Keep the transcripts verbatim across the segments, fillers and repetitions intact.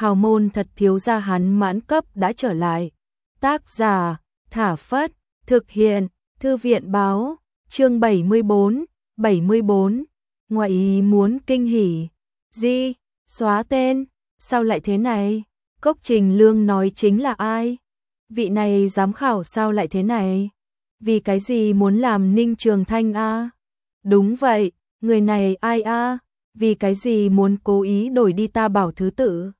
hào môn thật thiếu gia hắn mãn cấp đã trở lại. Tác giả, Thả Phất, thực hiện, Thư viện báo, chương bảy mươi bốn, bảy mươi bốn, ngoại ý muốn kinh hỉ. Gì? Xóa tên? Sao lại thế này? Cốc Trình Lương nói chính là ai? Vị này giám khảo sao lại thế này? Vì cái gì muốn làm Ninh Trường Thanh a? Đúng vậy, người này ai a? Vì cái gì muốn cố ý đổi đi ta bảo thứ tự?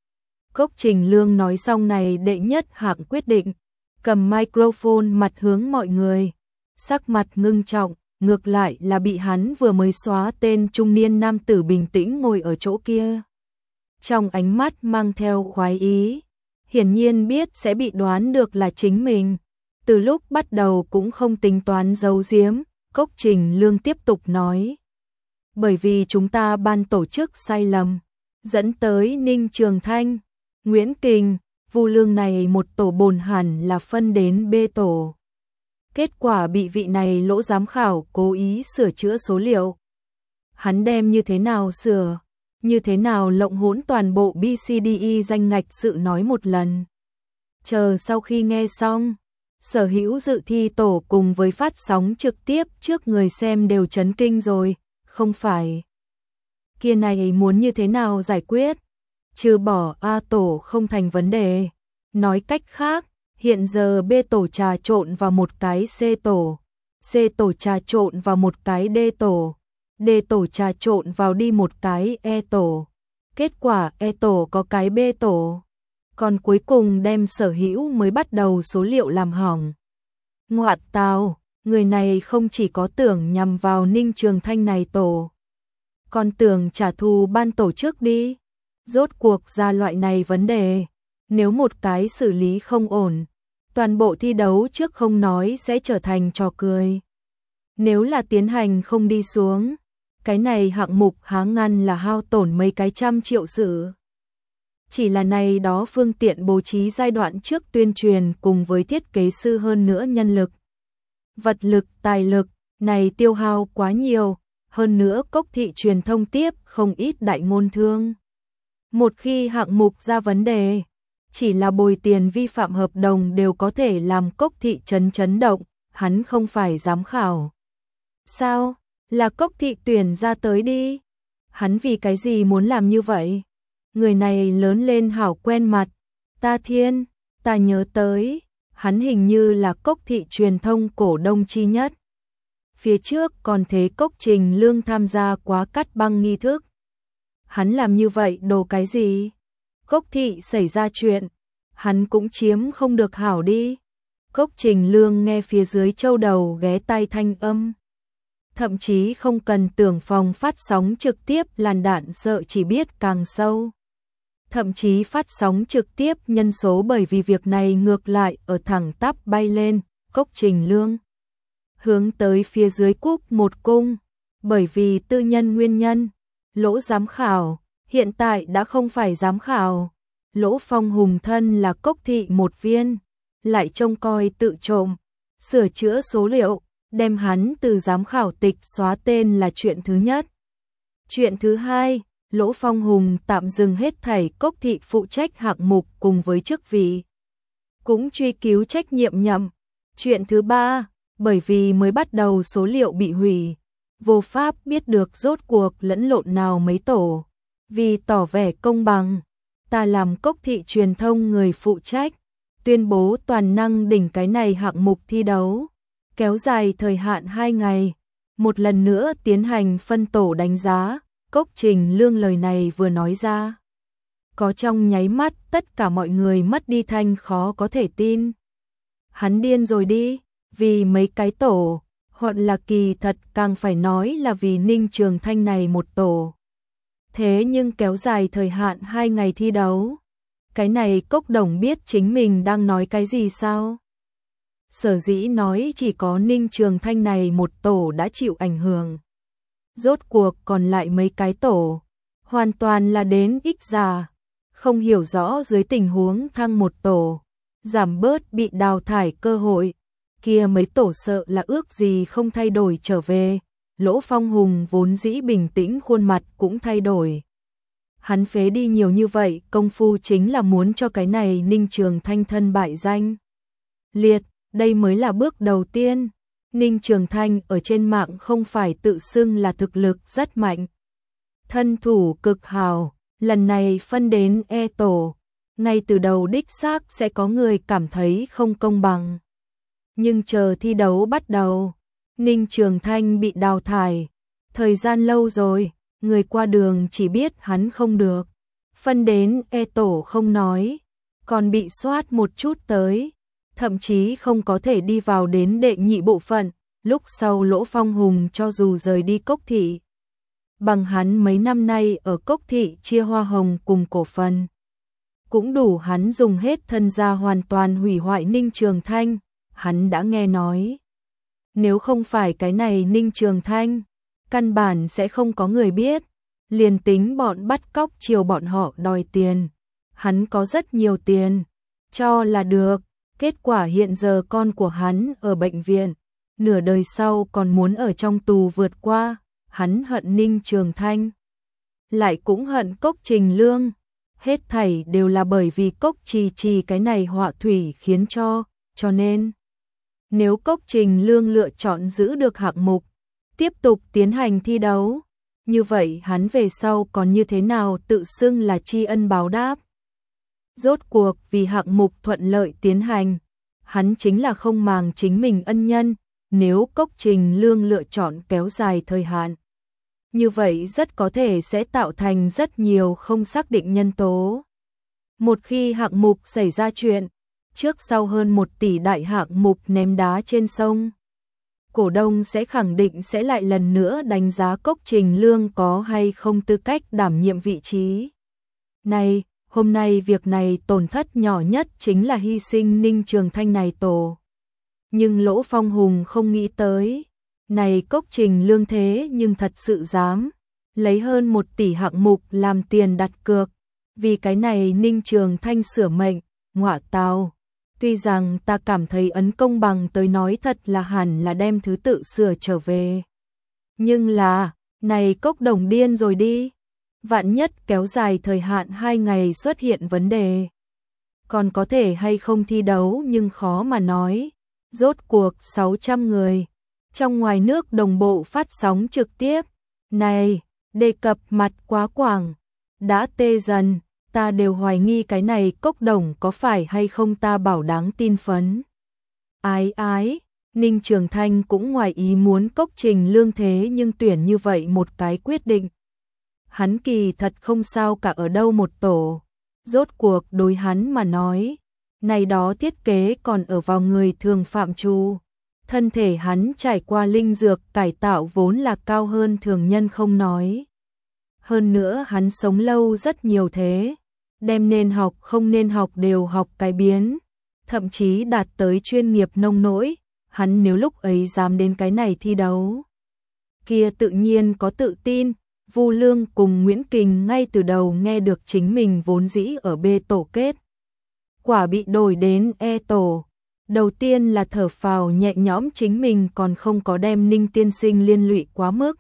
Cốc Trình Lương nói xong này đệ nhất hạng quyết định, cầm microphone mặt hướng mọi người, sắc mặt ngưng trọng, ngược lại là bị hắn vừa mới xóa tên trung niên nam tử bình tĩnh ngồi ở chỗ kia. Trong ánh mắt mang theo khoái ý, hiển nhiên biết sẽ bị đoán được là chính mình. Từ lúc bắt đầu cũng không tính toán giấu giếm, Cốc Trình Lương tiếp tục nói. Bởi vì chúng ta ban tổ chức sai lầm, dẫn tới Ninh Trường Thanh, Nguyễn Kình, Vu Lương này một tổ bồn hẳn là phân đến B tổ. Kết quả bị vị này lỗ giám khảo cố ý sửa chữa số liệu. Hắn đem như thế nào sửa, như thế nào lộng hỗn toàn bộ bê xê đê e danh ngạch sự nói một lần. Chờ sau khi nghe xong, sở hữu dự thi tổ cùng với phát sóng trực tiếp trước người xem đều chấn kinh rồi, không phải. Kia này muốn như thế nào giải quyết? Trừ bỏ A tổ không thành vấn đề. Nói cách khác, hiện giờ B tổ trà trộn vào một cái C tổ, C tổ trà trộn vào một cái D tổ, D tổ trà trộn vào đi một cái E tổ. Kết quả E tổ có cái B tổ, còn cuối cùng đem sở hữu mới bắt đầu số liệu làm hỏng. Ngoạn tào, người này không chỉ có tưởng nhằm vào Ninh Trường Thanh này tổ, còn tưởng trả thù ban tổ chức đi. Rốt cuộc ra loại này vấn đề, nếu một cái xử lý không ổn, toàn bộ thi đấu trước không nói sẽ trở thành trò cười. Nếu là tiến hành không đi xuống, cái này hạng mục há ngăn là hao tổn mấy cái trăm triệu sự. Chỉ là này đó phương tiện bố trí giai đoạn trước tuyên truyền cùng với thiết kế sư hơn nữa nhân lực, vật lực, tài lực, này tiêu hao quá nhiều, hơn nữa Cốc thị truyền thông tiếp không ít đại ngôn thương. Một khi hạng mục ra vấn đề, chỉ là bồi tiền vi phạm hợp đồng đều có thể làm Cốc thị chấn chấn động, hắn không phải giám khảo. Sao? Là Cốc thị tuyển ra tới đi. Hắn vì cái gì muốn làm như vậy? Người này lớn lên hảo quen mặt. Ta thiên, ta nhớ tới, hắn hình như là Cốc thị truyền thông cổ đông chi nhất. Phía trước còn thế Cốc Trình Lương tham gia quá cắt băng nghi thức. Hắn làm như vậy đồ cái gì? Cốc thị xảy ra chuyện, hắn cũng chiếm không được hảo đi. Cốc Trình Lương nghe phía dưới châu đầu ghé tai thanh âm. Thậm chí không cần tưởng phòng phát sóng trực tiếp làn đạn sợ chỉ biết càng sâu. Thậm chí phát sóng trực tiếp nhân số bởi vì việc này ngược lại ở thẳng tắp bay lên. Cốc Trình Lương hướng tới phía dưới cúc một cung, bởi vì tư nhân nguyên nhân. Lỗ giám khảo, hiện tại đã không phải giám khảo. Lỗ Phong Hùng thân là Cốc thị một viên, lại trông coi tự trộm, sửa chữa số liệu, đem hắn từ giám khảo tịch xóa tên là chuyện thứ nhất. Chuyện thứ hai, Lỗ Phong Hùng tạm dừng hết thảy Cốc thị phụ trách hạng mục cùng với chức vị, cũng truy cứu trách nhiệm nhậm. Chuyện thứ ba, bởi vì mới bắt đầu số liệu bị hủy, vô pháp biết được rốt cuộc lẫn lộn nào mấy tổ. Vì tỏ vẻ công bằng, ta làm Cốc thị truyền thông người phụ trách, tuyên bố toàn năng đỉnh cái này hạng mục thi đấu, kéo dài thời hạn hai ngày, một lần nữa tiến hành phân tổ đánh giá. Cốc Trình Lương lời này vừa nói ra, có trong nháy mắt tất cả mọi người mất đi thanh khó có thể tin. Hắn điên rồi đi, vì mấy cái tổ, hoặc là kỳ thật càng phải nói là vì Ninh Trường Thanh này một tổ. Thế nhưng kéo dài thời hạn hai ngày thi đấu, cái này Cốc Đồng biết chính mình đang nói cái gì sao? Sở dĩ nói chỉ có Ninh Trường Thanh này một tổ đã chịu ảnh hưởng. Rốt cuộc còn lại mấy cái tổ, hoàn toàn là đến ích già, không hiểu rõ dưới tình huống thăng một tổ, giảm bớt bị đào thải cơ hội. Kia mấy tổ sợ là ước gì không thay đổi trở về. Lỗ Phong Hùng vốn dĩ bình tĩnh khuôn mặt cũng thay đổi. Hắn phế đi nhiều như vậy, công phu chính là muốn cho cái này Ninh Trường Thanh thân bại danh liệt, đây mới là bước đầu tiên. Ninh Trường Thanh ở trên mạng không phải tự xưng là thực lực rất mạnh, thân thủ cực hào, lần này phân đến E tổ, ngay từ đầu đích xác sẽ có người cảm thấy không công bằng. Nhưng chờ thi đấu bắt đầu, Ninh Trường Thanh bị đào thải, thời gian lâu rồi, người qua đường chỉ biết hắn không được. Phân đến E tổ không nói, còn bị soát một chút tới, thậm chí không có thể đi vào đến đệ nhị bộ phận. Lúc sau Lỗ Phong Hùng cho dù rời đi Cốc Thị, bằng hắn mấy năm nay ở Cốc Thị chia hoa hồng cùng cổ phần, cũng đủ hắn dùng hết thân gia hoàn toàn hủy hoại Ninh Trường Thanh. Hắn đã nghe nói, nếu không phải cái này Ninh Trường Thanh, căn bản sẽ không có người biết. Liền tính bọn bắt cóc chiều bọn họ đòi tiền, hắn có rất nhiều tiền, cho là được. Kết quả hiện giờ con của hắn ở bệnh viện, nửa đời sau còn muốn ở trong tù vượt qua. Hắn hận Ninh Trường Thanh, lại cũng hận Cốc Trình Lương. Hết thảy đều là bởi vì Cốc Trì Trì cái này họa thủy khiến cho, cho nên nếu Cốc Trình Lương lựa chọn giữ được hạng mục, tiếp tục tiến hành thi đấu, như vậy hắn về sau còn như thế nào tự xưng là tri ân báo đáp. Rốt cuộc vì hạng mục thuận lợi tiến hành, hắn chính là không màng chính mình ân nhân. Nếu Cốc Trình Lương lựa chọn kéo dài thời hạn, như vậy rất có thể sẽ tạo thành rất nhiều không xác định nhân tố. Một khi hạng mục xảy ra chuyện, trước sau hơn một tỷ đại hạng mục ném đá trên sông, cổ đông sẽ khẳng định sẽ lại lần nữa đánh giá Cốc Trình Lương có hay không tư cách đảm nhiệm vị trí này. Hôm nay việc này tổn thất nhỏ nhất chính là hy sinh Ninh Trường Thanh này tổ. Nhưng Lỗ Phong Hùng không nghĩ tới, này Cốc Trình Lương thế nhưng thật sự dám lấy hơn một tỷ hạng mục làm tiền đặt cược, vì cái này Ninh Trường Thanh sửa mệnh. Ngọa tào, tuy rằng ta cảm thấy ấn công bằng tới nói thật là hẳn là đem thứ tự sửa trở về, nhưng là, này Cốc đồng điên rồi đi. Vạn nhất kéo dài thời hạn hai ngày xuất hiện vấn đề, còn có thể hay không thi đấu nhưng khó mà nói. Rốt cuộc sáu trăm người trong ngoài nước đồng bộ phát sóng trực tiếp, này đề cập mặt quá quảng, đã tê dần, ta đều hoài nghi cái này Cốc đồng có phải hay không ta bảo đáng tin phấn. Ái ái, Ninh Trường Thanh cũng ngoài ý muốn Cốc Trình Lương thế nhưng tuyển như vậy một cái quyết định. Hắn kỳ thật không sao cả ở đâu một tổ, rốt cuộc đối hắn mà nói, này đó thiết kế còn ở vào người thường phạm trù. Thân thể hắn trải qua linh dược cải tạo vốn là cao hơn thường nhân không nói. Hơn nữa hắn sống lâu rất nhiều thế, đem nên học không nên học đều học cái biến, thậm chí đạt tới chuyên nghiệp nông nỗi. Hắn nếu lúc ấy dám đến cái này thi đấu, kia tự nhiên có tự tin. Vu Lương cùng Nguyễn Kình ngay từ đầu nghe được chính mình vốn dĩ ở B tổ kết quả bị đổi đến E tổ, đầu tiên là thở phào nhẹ nhõm, chính mình còn không có đem Ninh tiên sinh liên lụy quá mức.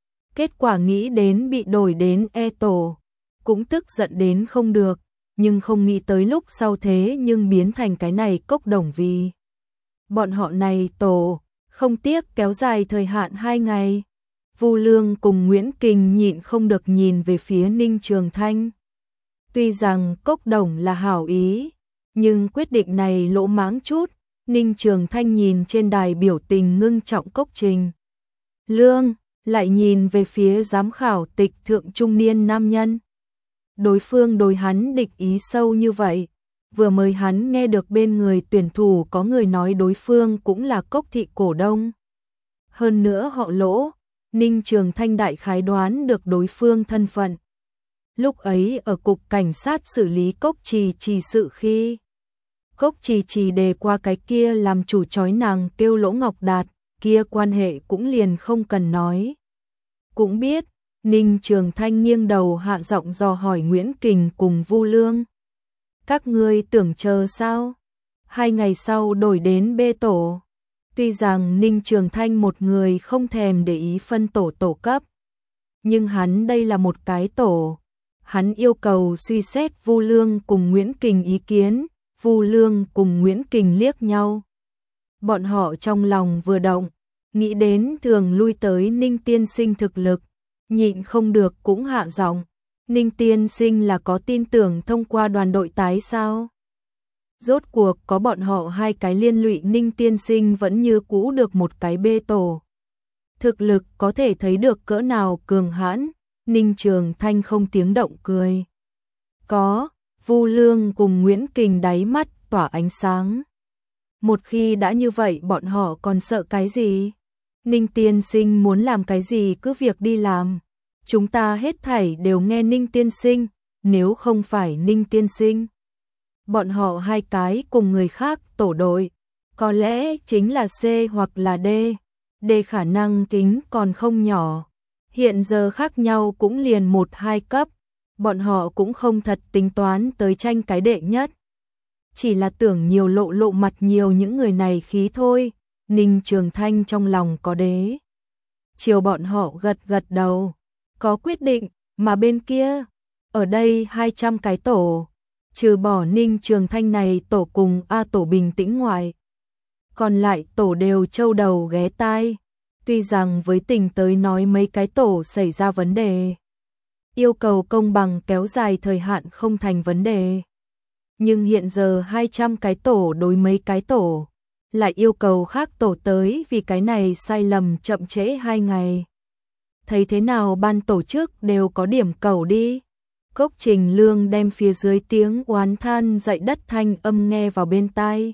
Kết quả nghĩ đến bị đổi đến E tổ, cũng tức giận đến không được, nhưng không nghĩ tới lúc sau thế nhưng biến thành cái này Cốc đồng vì bọn họ này tổ, không tiếc kéo dài thời hạn hai ngày. Vu Lương cùng Nguyễn Kình nhịn không được nhìn về phía Ninh Trường Thanh. Tuy rằng Cốc đồng là hảo ý, nhưng quyết định này lỗ mãng chút. Ninh Trường Thanh nhìn trên đài biểu tình ngưng trọng Cốc Trình Lương, lại nhìn về phía giám khảo tịch thượng trung niên nam nhân. Đối phương đối hắn địch ý sâu như vậy, vừa mới hắn nghe được bên người tuyển thủ có người nói đối phương cũng là Cốc thị cổ đông. Hơn nữa họ Lỗ, Ninh Trường Thanh đại khái đoán được đối phương thân phận. Lúc ấy ở cục cảnh sát xử lý Cốc Trì Trì sự khi Cốc Trì Trì đề qua cái kia làm chủ chói nàng kêu Lỗ Ngọc Đạt, kia quan hệ cũng liền không cần nói. Cũng biết, Ninh Trường Thanh nghiêng đầu hạ giọng dò hỏi Nguyễn Kình cùng Vu Lương. Các ngươi tưởng chờ sao? Hai ngày sau đổi đến B tổ. Tuy rằng Ninh Trường Thanh một người không thèm để ý phân tổ tổ cấp, nhưng hắn đây là một cái tổ. hắn yêu cầu suy xét Vu Lương cùng Nguyễn Kình ý kiến. Vu Lương cùng Nguyễn Kình liếc nhau. Bọn họ trong lòng vừa động, nghĩ đến thường lui tới Ninh tiên sinh thực lực, nhịn không được cũng hạ giọng. Ninh tiên sinh là có tin tưởng thông qua đoàn đội tái sao? Rốt cuộc có bọn họ hai cái liên lụy, Ninh tiên sinh vẫn như cũ được một cái bê tổ. Thực lực có thể thấy được cỡ nào cường hãn. Ninh Trường Thanh không tiếng động cười. Có, Vu Lương cùng Nguyễn Kình đáy mắt tỏa ánh sáng. Một khi đã như vậy bọn họ còn sợ cái gì? Ninh tiên sinh muốn làm cái gì cứ việc đi làm. Chúng ta hết thảy đều nghe Ninh tiên sinh, nếu không phải Ninh tiên sinh. Bọn họ hai cái cùng người khác tổ đội, có lẽ chính là C hoặc là D. D khả năng tính còn không nhỏ. Hiện giờ khác nhau cũng liền một hai cấp, bọn họ cũng không thật tính toán tới tranh cái đệ nhất. Chỉ là tưởng nhiều lộ lộ mặt nhiều những người này khí thôi. Ninh Trường Thanh trong lòng có đế. Chiều bọn họ gật gật đầu, có quyết định, mà bên kia, ở đây hai trăm cái tổ, trừ bỏ Ninh Trường Thanh này tổ cùng A tổ bình tĩnh ngoài. Còn lại tổ đều trâu đầu ghé tai. Tuy rằng với tình tới nói mấy cái tổ xảy ra vấn đề, yêu cầu công bằng kéo dài thời hạn không thành vấn đề. Nhưng hiện giờ hai trăm cái tổ đối mấy cái tổ, lại yêu cầu khác tổ tới vì cái này sai lầm chậm trễ hai ngày. Thấy thế nào ban tổ chức đều có điểm cầu đi. Cốc Trình Lương đem phía dưới tiếng oán than dậy đất thanh âm nghe vào bên tai.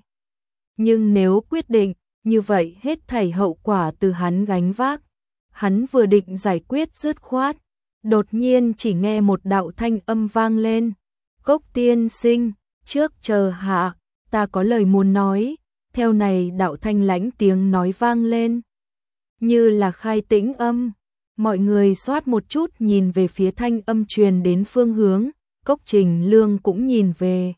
Nhưng nếu quyết định, như vậy hết thảy hậu quả từ hắn gánh vác. Hắn vừa định giải quyết dứt khoát, đột nhiên chỉ nghe một đạo thanh âm vang lên. Cốc tiên sinh, trước chờ hạ, ta có lời muốn nói. Theo này đạo thanh lãnh tiếng nói vang lên, như là khai tĩnh âm. Mọi người xoát một chút nhìn về phía thanh âm truyền đến phương hướng. Cốc Trình Lương cũng nhìn về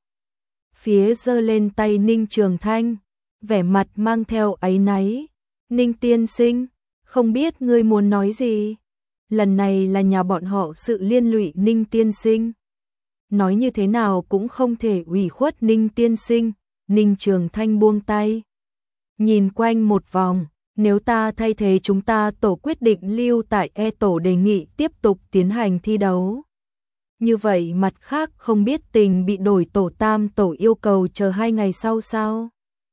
phía giơ lên tay Ninh Trường Thanh, vẻ mặt mang theo áy náy. Ninh tiên sinh, không biết ngươi muốn nói gì? Lần này là nhà bọn họ sự liên lụy Ninh tiên sinh. Nói như thế nào cũng không thể ủy khuất Ninh tiên sinh. Ninh Trường Thanh buông tay, nhìn quanh một vòng. Nếu ta thay thế chúng ta tổ quyết định lưu tại E tổ đề nghị tiếp tục tiến hành thi đấu. Như vậy mặt khác không biết tình bị đổi tổ tam tổ yêu cầu chờ hai ngày sau sao?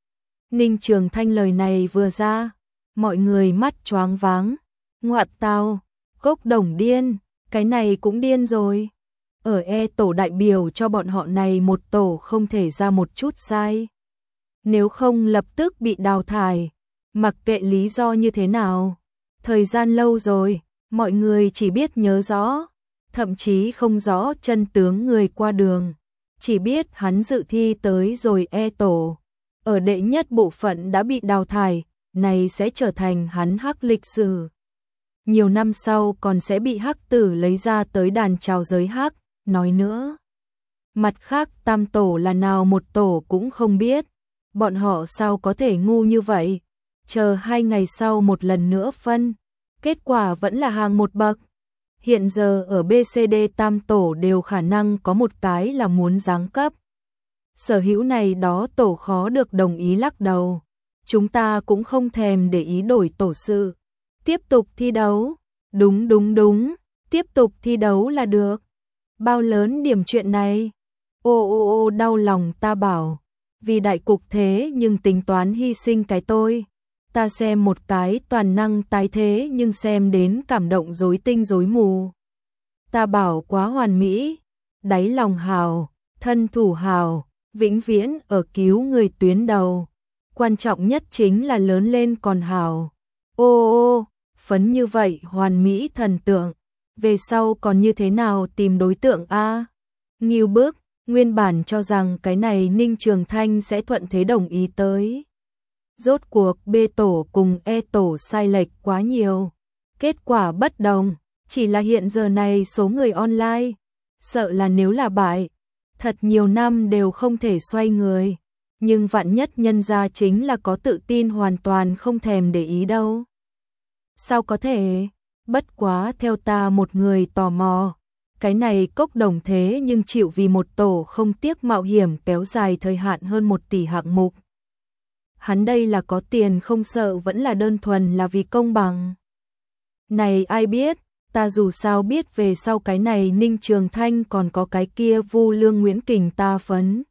Ninh Trường Thanh lời này vừa ra, mọi người mắt choáng váng. Ngoạn tào, Cốc Đồng điên, cái này cũng điên rồi. Ở E tổ đại biểu cho bọn họ này một tổ không thể ra một chút sai. Nếu không lập tức bị đào thải. Mặc kệ lý do như thế nào, thời gian lâu rồi, mọi người chỉ biết nhớ rõ, thậm chí không rõ chân tướng người qua đường, chỉ biết hắn dự thi tới rồi E tổ, ở đệ nhất bộ phận đã bị đào thải, này sẽ trở thành hắn hắc lịch sử. Nhiều năm sau còn sẽ bị hắc tử lấy ra tới đàn chào giới hắc, nói nữa. Mặt khác tam tổ là nào một tổ cũng không biết, bọn họ sao có thể ngu như vậy? Chờ hai ngày sau một lần nữa phân, kết quả vẫn là hàng một bậc. Hiện giờ ở bê xê đê tam tổ đều khả năng có một cái là muốn giáng cấp. Sở hữu này đó tổ khó được đồng ý lắc đầu. Chúng ta cũng không thèm để ý đổi tổ sự. Tiếp tục thi đấu. Đúng đúng đúng, tiếp tục thi đấu là được. Bao lớn điểm chuyện này? Ô ô ô đau lòng ta bảo. Vì đại cục thế nhưng tính toán hy sinh cái tôi. Ta xem một cái toàn năng tái thế nhưng xem đến cảm động rối tinh rối mù. Ta bảo quá hoàn mỹ, đáy lòng hào, thân thủ hào, vĩnh viễn ở cứu người tuyến đầu. Quan trọng nhất chính là lớn lên còn hào. Ô ô, phấn như vậy hoàn mỹ thần tượng, về sau còn như thế nào tìm đối tượng a? Nghiêu bức, nguyên bản cho rằng cái này Ninh Trường Thanh sẽ thuận thế đồng ý tới. Rốt cuộc B tổ cùng E tổ sai lệch quá nhiều. Kết quả bất đồng, chỉ là hiện giờ này số người online, sợ là nếu là bại, thật nhiều năm đều không thể xoay người. Nhưng vạn nhất nhân ra chính là có tự tin hoàn toàn không thèm để ý đâu. Sao có thể? Bất quá theo ta một người tò mò, Cái này Cốc Đồng thế nhưng chịu vì một tổ không tiếc mạo hiểm kéo dài thời hạn hơn một tỷ hạng mục. Hắn đây là có tiền không sợ vẫn là đơn thuần là vì công bằng. Này ai biết, ta dù sao biết về sau cái này Ninh Trường Thanh còn có cái kia Vu Lương Nguyễn Kình ta phấn.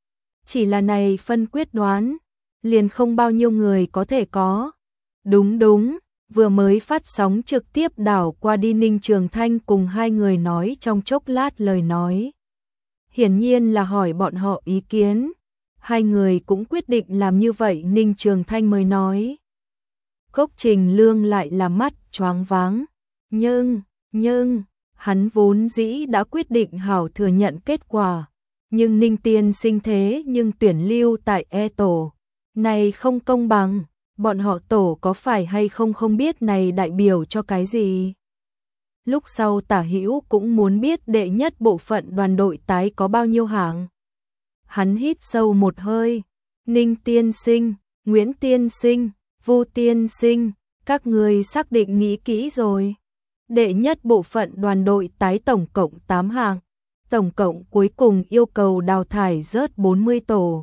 Chỉ là này phân quyết đoán, liền không bao nhiêu người có thể có. Đúng đúng, vừa mới phát sóng trực tiếp đảo qua đi Ninh Trường Thanh cùng hai người nói trong chốc lát lời nói. Hiển nhiên là hỏi bọn họ ý kiến. Hai người cũng quyết định làm như vậy Ninh Trường Thanh mới nói. Cốc Trình Lương lại là mắt choáng váng. Nhưng, nhưng, hắn vốn dĩ đã quyết định hảo thừa nhận kết quả. Nhưng Ninh Tiên Sinh thế nhưng tuyển lưu tại E tổ. Này không công bằng, bọn họ tổ có phải hay không không biết này đại biểu cho cái gì. Lúc sau Tả Hữu cũng muốn biết đệ nhất bộ phận đoàn đội tái có bao nhiêu hạng. Hắn hít sâu một hơi, Ninh Tiên Sinh, Nguyễn Tiên Sinh, Vu Tiên Sinh, các người xác định nghĩ kỹ rồi. Đệ nhất bộ phận đoàn đội tái tổng cộng tám hạng, tổng cộng cuối cùng yêu cầu đào thải rớt bốn mươi tổ.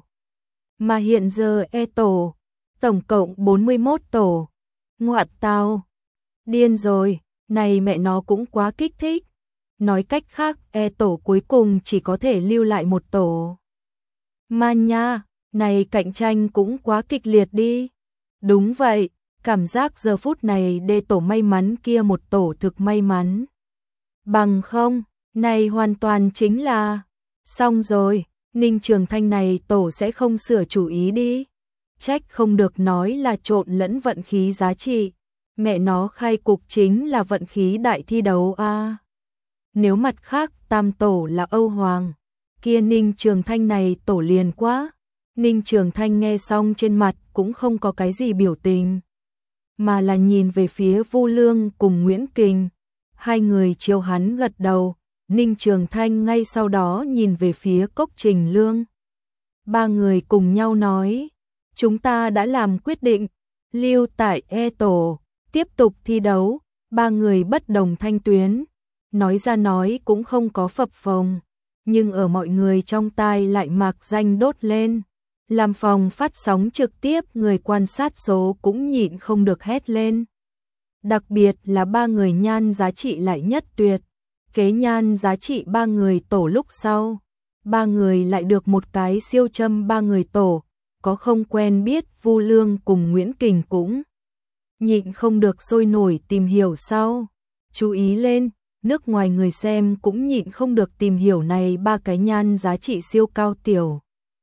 Mà hiện giờ E tổ, tổng cộng bốn mươi mốt tổ. Ngoạn tao, điên rồi, này mẹ nó cũng quá kích thích. Nói cách khác, E tổ cuối cùng chỉ có thể lưu lại một tổ. Mà nha, này cạnh tranh cũng quá kịch liệt đi. Đúng vậy, cảm giác giờ phút này D tổ may mắn kia một tổ thực may mắn. Bằng không, này hoàn toàn chính là xong rồi, Ninh Trường Thanh này tổ sẽ không sửa chủ ý đi. Trách không được nói là trộn lẫn vận khí giá trị. Mẹ nó khai cục chính là vận khí đại thi đấu a. À. Nếu mặt khác tam tổ là Âu Hoàng, kia Ninh Trường Thanh này tổ liền quá. Ninh Trường Thanh nghe xong trên mặt cũng không có cái gì biểu tình, mà là nhìn về phía Vu Lương cùng Nguyễn Kình. Hai người chiều hắn gật đầu, Ninh Trường Thanh ngay sau đó nhìn về phía Cốc Trình Lương. Ba người cùng nhau nói, chúng ta đã làm quyết định, lưu tại E tổ, tiếp tục thi đấu. Ba người bất đồng thanh tuyến, nói ra nói cũng không có phập phồng, nhưng ở mọi người trong tai lại mạc danh đốt lên. Làm phòng phát sóng trực tiếp người quan sát số cũng nhịn không được hét lên. Đặc biệt là ba người nhan giá trị lại nhất tuyệt. Kế nhan giá trị ba người tổ lúc sau. Ba người lại được một cái siêu châm ba người tổ. Có không quen biết Vu Lương cùng Nguyễn Kình cũng nhịn không được sôi nổi tìm hiểu sau. Chú ý lên, nước ngoài người xem cũng nhịn không được tìm hiểu này ba cái nhan giá trị siêu cao tiểu.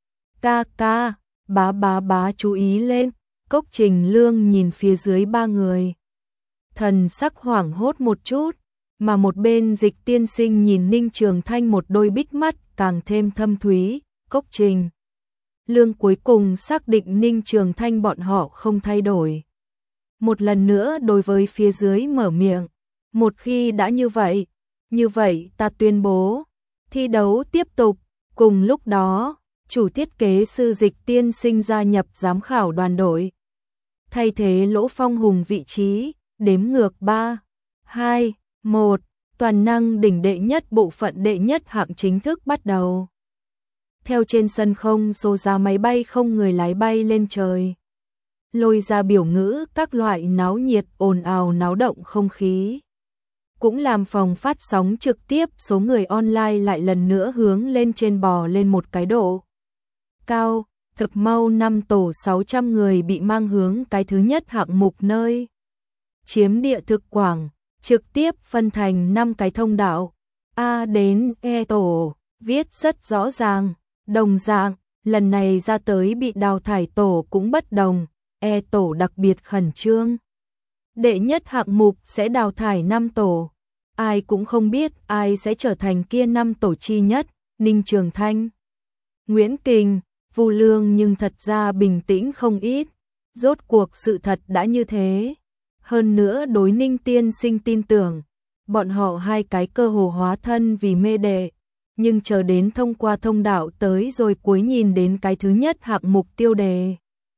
Ca ca, bá bá bá chú ý lên, Cốc Trình Lương nhìn phía dưới ba người. Thần sắc hoảng hốt một chút, mà một bên Dịch Tiên Sinh nhìn Ninh Trường Thanh một đôi bích mắt càng thêm thâm thúy. Cốc Trình Lương cuối cùng xác định Ninh Trường Thanh bọn họ không thay đổi. Một lần nữa đối với phía dưới mở miệng, một khi đã như vậy, như vậy ta tuyên bố, thi đấu tiếp tục. Cùng lúc đó, chủ thiết kế sư Dịch Tiên Sinh gia nhập giám khảo đoàn đội. Thay thế Lỗ Phong Hùng vị trí, đếm ngược ba, hai, một, toàn năng đỉnh đệ nhất bộ phận đệ nhất hạng chính thức bắt đầu. Theo trên sân không số giá máy bay không người lái bay lên trời. Lôi ra biểu ngữ các loại náo nhiệt ồn ào náo động không khí. Cũng làm phòng phát sóng trực tiếp số người online lại lần nữa hướng lên trên bò lên một cái độ cao, thực mau năm tổ sáu trăm người bị mang hướng cái thứ nhất hạng mục nơi. Chiếm địa thực quảng, trực tiếp phân thành năm cái thông đạo, A đến E tổ, viết rất rõ ràng, đồng dạng, lần này ra tới bị đào thải tổ cũng bất đồng, E tổ đặc biệt khẩn trương. Đệ nhất hạng mục sẽ đào thải năm tổ, ai cũng không biết ai sẽ trở thành kia năm tổ chi nhất, Ninh Trường Thanh, Nguyễn Kình, Vu Lương nhưng thật ra bình tĩnh không ít, rốt cuộc sự thật đã như thế. Hơn nữa đối Ninh Tiên Sinh tin tưởng, bọn họ hai cái cơ hồ hóa thân vì mê đệ, nhưng chờ đến thông qua thông đạo tới rồi cuối nhìn đến cái thứ nhất hạng mục tiêu đề.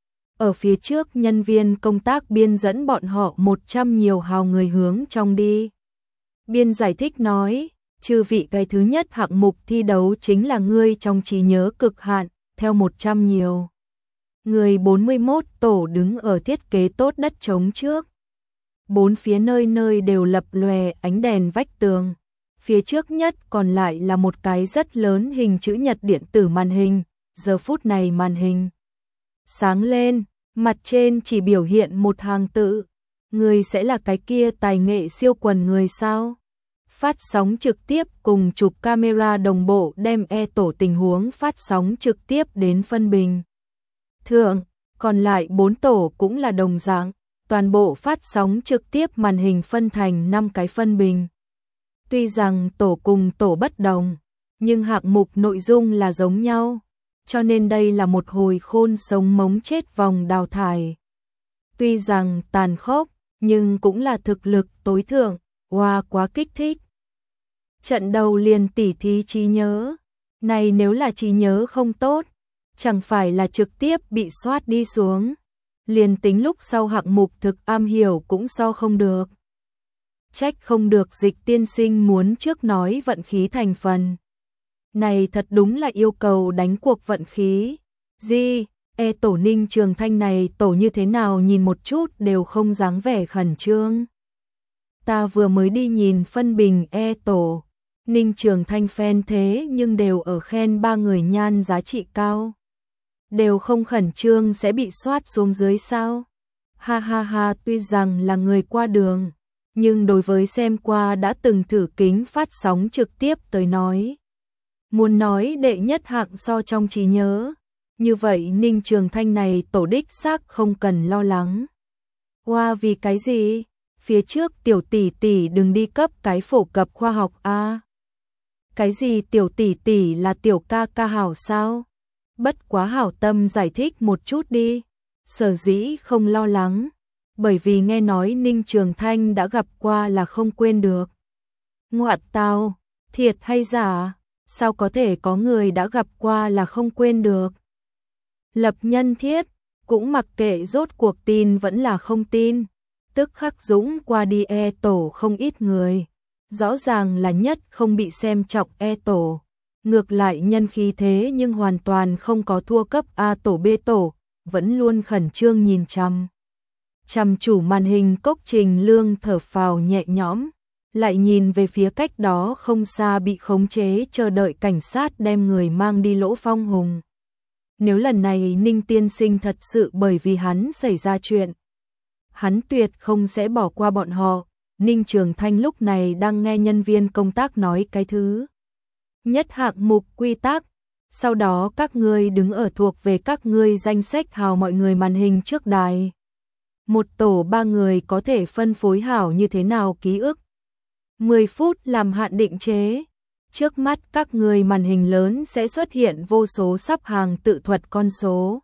Ở phía trước nhân viên công tác biên dẫn bọn họ một trăm nhiều hào người hướng trong đi. Biên giải thích nói, Chư vị, cái thứ nhất hạng mục thi đấu chính là ngươi trong trí nhớ cực hạn, theo một trăm nhiều. Người bốn mươi mốt tổ đứng ở thiết kế tốt đất trống trước. Bốn phía nơi nơi đều lập lòe ánh đèn vách tường. Phía trước nhất còn lại là một cái rất lớn hình chữ nhật điện tử màn hình. Giờ phút này màn hình sáng lên, mặt trên chỉ biểu hiện một hàng tự. Người sẽ là cái kia tài nghệ siêu quần người sao? Phát sóng trực tiếp cùng chụp camera đồng bộ đem e tổ tình huống phát sóng trực tiếp đến phân bình. Thượng, còn lại bốn tổ cũng là đồng dạng, toàn bộ phát sóng trực tiếp màn hình phân thành năm cái phân bình. Tuy rằng tổ cùng tổ bất đồng, nhưng hạng mục nội dung là giống nhau, cho nên đây là một hồi khôn sống mống chết vòng đào thải. Tuy rằng tàn khốc, nhưng cũng là thực lực tối thượng, wow, quá kích thích. Trận đầu liền tỉ thí trí nhớ, này nếu là trí nhớ không tốt, chẳng phải là trực tiếp bị soát đi xuống. Liền tính lúc sau hạng mục thực am hiểu cũng so không được. Trách không được Dịch tiên sinh muốn trước nói vận khí thành phần. Này thật đúng là yêu cầu đánh cuộc vận khí. Di, e tổ Ninh Trường Thanh này tổ như thế nào nhìn một chút đều không dáng vẻ khẩn trương. Ta vừa mới đi nhìn phân bình e tổ, Ninh Trường Thanh fan thế nhưng đều ở khen ba người nhan giá trị cao. Đều không khẩn trương sẽ bị soát xuống dưới sao? Ha ha ha, tuy rằng là người qua đường, nhưng đối với xem qua đã từng thử kính phát sóng trực tiếp tới nói. Muốn nói đệ nhất hạng so trong trí nhớ, như vậy Ninh Trường Thanh này tổ đích xác không cần lo lắng. Hoa, vì cái gì? Phía trước tiểu tỷ tỷ đừng đi cấp cái phổ cập khoa học a. Cái gì tiểu tỷ tỷ là tiểu ca ca hảo sao? Bất quá hảo tâm giải thích một chút đi. Sở dĩ không lo lắng, bởi vì nghe nói Ninh Trường Thanh đã gặp qua là không quên được. Ngoạn tào, thiệt hay giả? Sao có thể có người đã gặp qua là không quên được? Lập nhân thiết, cũng mặc kệ rốt cuộc tin vẫn là không tin. Tức khắc dũng qua đi e tổ không ít người. Rõ ràng là nhất không bị xem trọng e tổ. Ngược lại nhân khí thế nhưng hoàn toàn không có thua cấp A tổ B tổ, vẫn luôn khẩn trương nhìn chăm. Chăm chủ màn hình Cốc Trình Lương thở phào nhẹ nhõm, lại nhìn về phía cách đó không xa bị khống chế chờ đợi cảnh sát đem người mang đi Lỗ Phong Hùng. Nếu lần này Ninh tiên sinh thật sự bởi vì hắn xảy ra chuyện, hắn tuyệt không sẽ bỏ qua bọn họ. Ninh Trường Thanh lúc này đang nghe nhân viên công tác nói cái thứ nhất hạng mục quy tắc, sau đó các ngươi đứng ở thuộc về các ngươi danh sách hào mọi người màn hình trước đài. Một tổ ba người có thể phân phối hảo như thế nào ký ức. mười phút làm hạn định chế. Trước mắt các người màn hình lớn sẽ xuất hiện vô số sắp hàng tự thuật con số.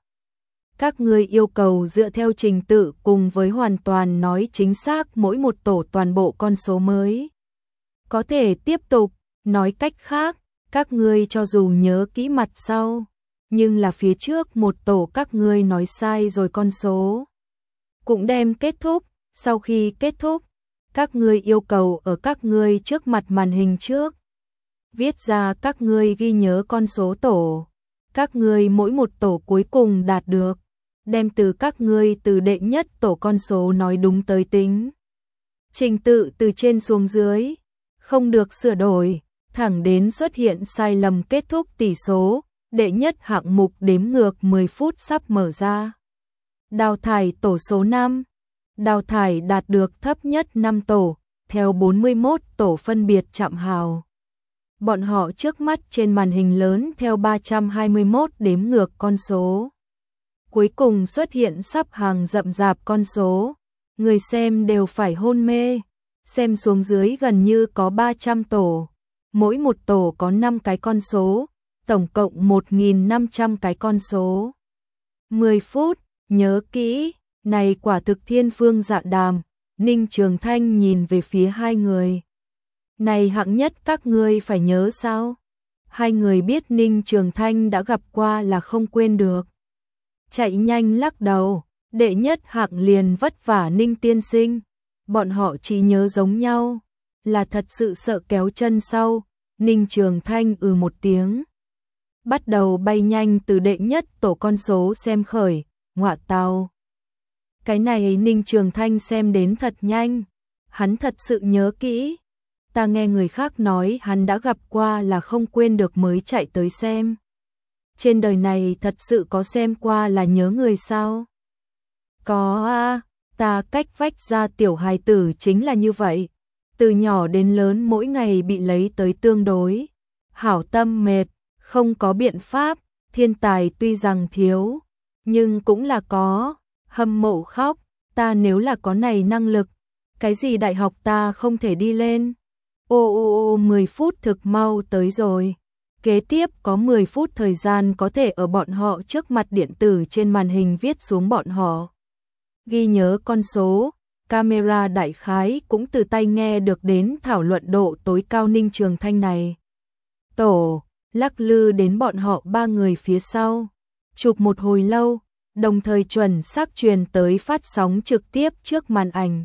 Các người yêu cầu dựa theo trình tự cùng với hoàn toàn nói chính xác mỗi một tổ toàn bộ con số mới. Có thể tiếp tục, nói cách khác, các ngươi cho dù nhớ kỹ mặt sau, nhưng là phía trước một tổ các ngươi nói sai rồi con số. Cũng đem kết thúc, sau khi kết thúc, các ngươi yêu cầu ở các ngươi trước mặt màn hình trước. Viết ra các ngươi ghi nhớ con số tổ. Các ngươi mỗi một tổ cuối cùng đạt được. Đem từ các ngươi từ đệ nhất tổ con số nói đúng tới tính. Trình tự từ trên xuống dưới. Không được sửa đổi. Thẳng đến xuất hiện sai lầm kết thúc tỷ số. Đệ nhất hạng mục đếm ngược mười phút sắp mở ra. Đào thải tổ số năm. Đào thải đạt được thấp nhất năm tổ. Theo bốn mươi mốt tổ phân biệt chạm hào. Bọn họ trước mắt trên màn hình lớn theo ba trăm hai mươi mốt đếm ngược con số. Cuối cùng xuất hiện sắp hàng rậm rạp con số. Người xem đều phải hôn mê. Xem xuống dưới gần như có ba trăm tổ. Mỗi một tổ có năm cái con số. Tổng cộng một nghìn năm trăm cái con số. mười phút, nhớ kỹ. Này quả thực thiên phương dạ đàm. Ninh Trường Thanh nhìn về phía hai người. Này hạng nhất các ngươi phải nhớ sao? Hai người biết Ninh Trường Thanh đã gặp qua là không quên được. Chạy nhanh lắc đầu, đệ nhất hạng liền vất vả Ninh tiên sinh. Bọn họ chỉ nhớ giống nhau, là thật sự sợ kéo chân sau, Ninh Trường Thanh ừ một tiếng. Bắt đầu bay nhanh từ đệ nhất tổ con số xem khởi, ngọa tào. Cái này Ninh Trường Thanh xem đến thật nhanh, hắn thật sự nhớ kỹ. Ta nghe người khác nói hắn đã gặp qua là không quên được mới chạy tới xem. Trên đời này thật sự có xem qua là nhớ người sao? Có a, ta cách vách ra tiểu hài tử chính là như vậy. Từ nhỏ đến lớn mỗi ngày bị lấy tới tương đối. Hảo tâm mệt, không có biện pháp, thiên tài tuy rằng thiếu, nhưng cũng là có, hâm mộ khóc, ta nếu là có này năng lực, cái gì đại học ta không thể đi lên. Ô ô ô mười phút thực mau tới rồi. Kế tiếp có mười phút thời gian có thể ở bọn họ trước mặt điện tử trên màn hình viết xuống bọn họ. Ghi nhớ con số, camera đại khái cũng từ tay nghe được đến thảo luận độ tối cao Ninh Trường Thanh này. Tổ, lắc lư đến bọn họ ba người phía sau. Chụp một hồi lâu, đồng thời chuẩn xác truyền tới phát sóng trực tiếp trước màn ảnh.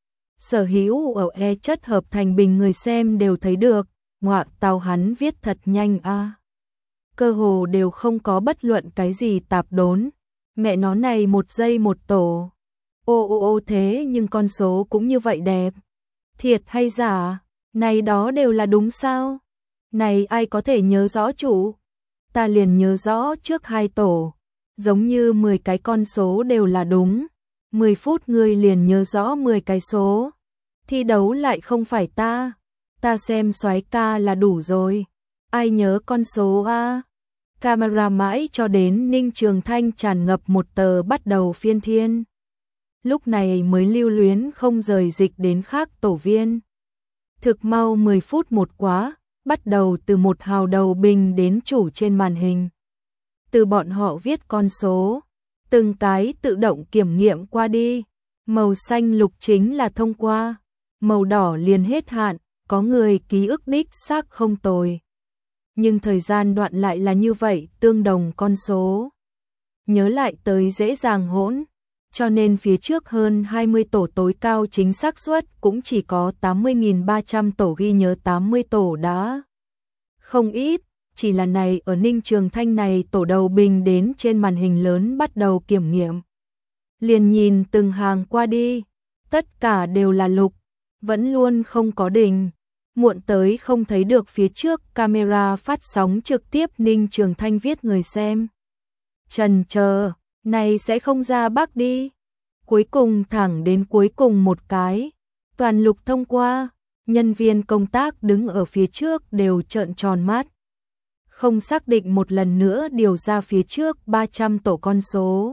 Sở hữu ở e chất hợp thành bình người xem đều thấy được, ngọa tào hắn viết thật nhanh a. À. Cơ hồ đều không có bất luận cái gì tạp đốn. Mẹ nó này một giây một tổ. Ô ô ô thế nhưng con số cũng như vậy đẹp. Thiệt hay giả, này đó đều là đúng sao? Này ai có thể nhớ rõ chủ? Ta liền nhớ rõ trước hai tổ, giống như mười cái con số đều là đúng. mười phút người liền nhớ rõ mười cái số. Thi đấu lại không phải ta. Ta xem soái ca là đủ rồi. Ai nhớ con số a? Camera mãi cho đến Ninh Trường Thanh tràn ngập một tờ bắt đầu phiên thiên. Lúc này mới lưu luyến không rời dịch đến khác tổ viên. Thực mau mười phút một quá, bắt đầu từ một hào đầu bình đến chủ trên màn hình. Từ bọn họ viết con số, từng cái tự động kiểm nghiệm qua đi. Màu xanh lục chính là thông qua, màu đỏ liền hết hạn, có người ký ức đích xác không tồi. Nhưng thời gian đoạn lại là như vậy, tương đồng con số. Nhớ lại tới dễ dàng hỗn, cho nên phía trước hơn hai mươi tổ tối cao chính xác suất cũng chỉ có tám mươi nghìn ba trăm tổ ghi nhớ tám mươi tổ đã. Không ít, chỉ là này ở Ninh Trường Thanh này tổ đầu bình đến trên màn hình lớn bắt đầu kiểm nghiệm. Liền nhìn từng hàng qua đi, tất cả đều là lục, vẫn luôn không có đỉnh. Muộn tới không thấy được phía trước camera phát sóng trực tiếp Ninh Trường Thanh viết người xem. Trần chờ, này sẽ không ra bắc đi. Cuối cùng thẳng đến cuối cùng một cái, toàn lục thông qua, nhân viên công tác đứng ở phía trước đều trợn tròn mắt. Không xác định một lần nữa điều ra phía trước ba trăm tổ con số.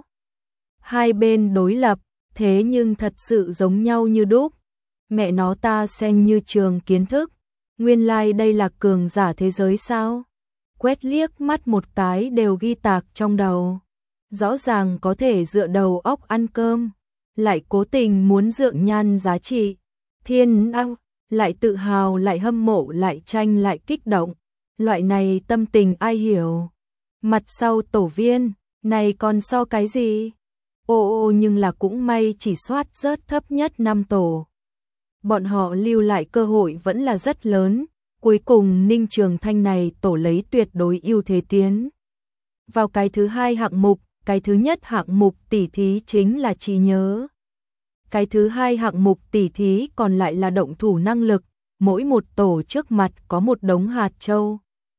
Hai bên đối lập, thế nhưng thật sự giống nhau như đúc. Mẹ nó ta xem như trường kiến thức. Nguyên lai like đây là cường giả thế giới sao? Quét liếc mắt một cái đều ghi tạc trong đầu. Rõ ràng có thể dựa đầu óc ăn cơm, lại cố tình muốn dượng nhan giá trị. Thiên ao, lại tự hào lại hâm mộ lại tranh lại kích động. Loại này tâm tình ai hiểu? Mặt sau tổ viên, này còn so cái gì? Ô ô nhưng là cũng may chỉ soát rớt thấp nhất năm tổ. Bọn họ lưu lại cơ hội vẫn là rất lớn, cuối cùng Ninh Trường Thanh này tổ lấy tuyệt đối ưu thế tiến. Vào cái thứ hai hạng mục, cái thứ nhất hạng mục tỉ thí chính là trí nhớ. Cái thứ hai hạng mục tỉ thí còn lại là động thủ năng lực, mỗi một tổ trước mặt có một đống hạt châu.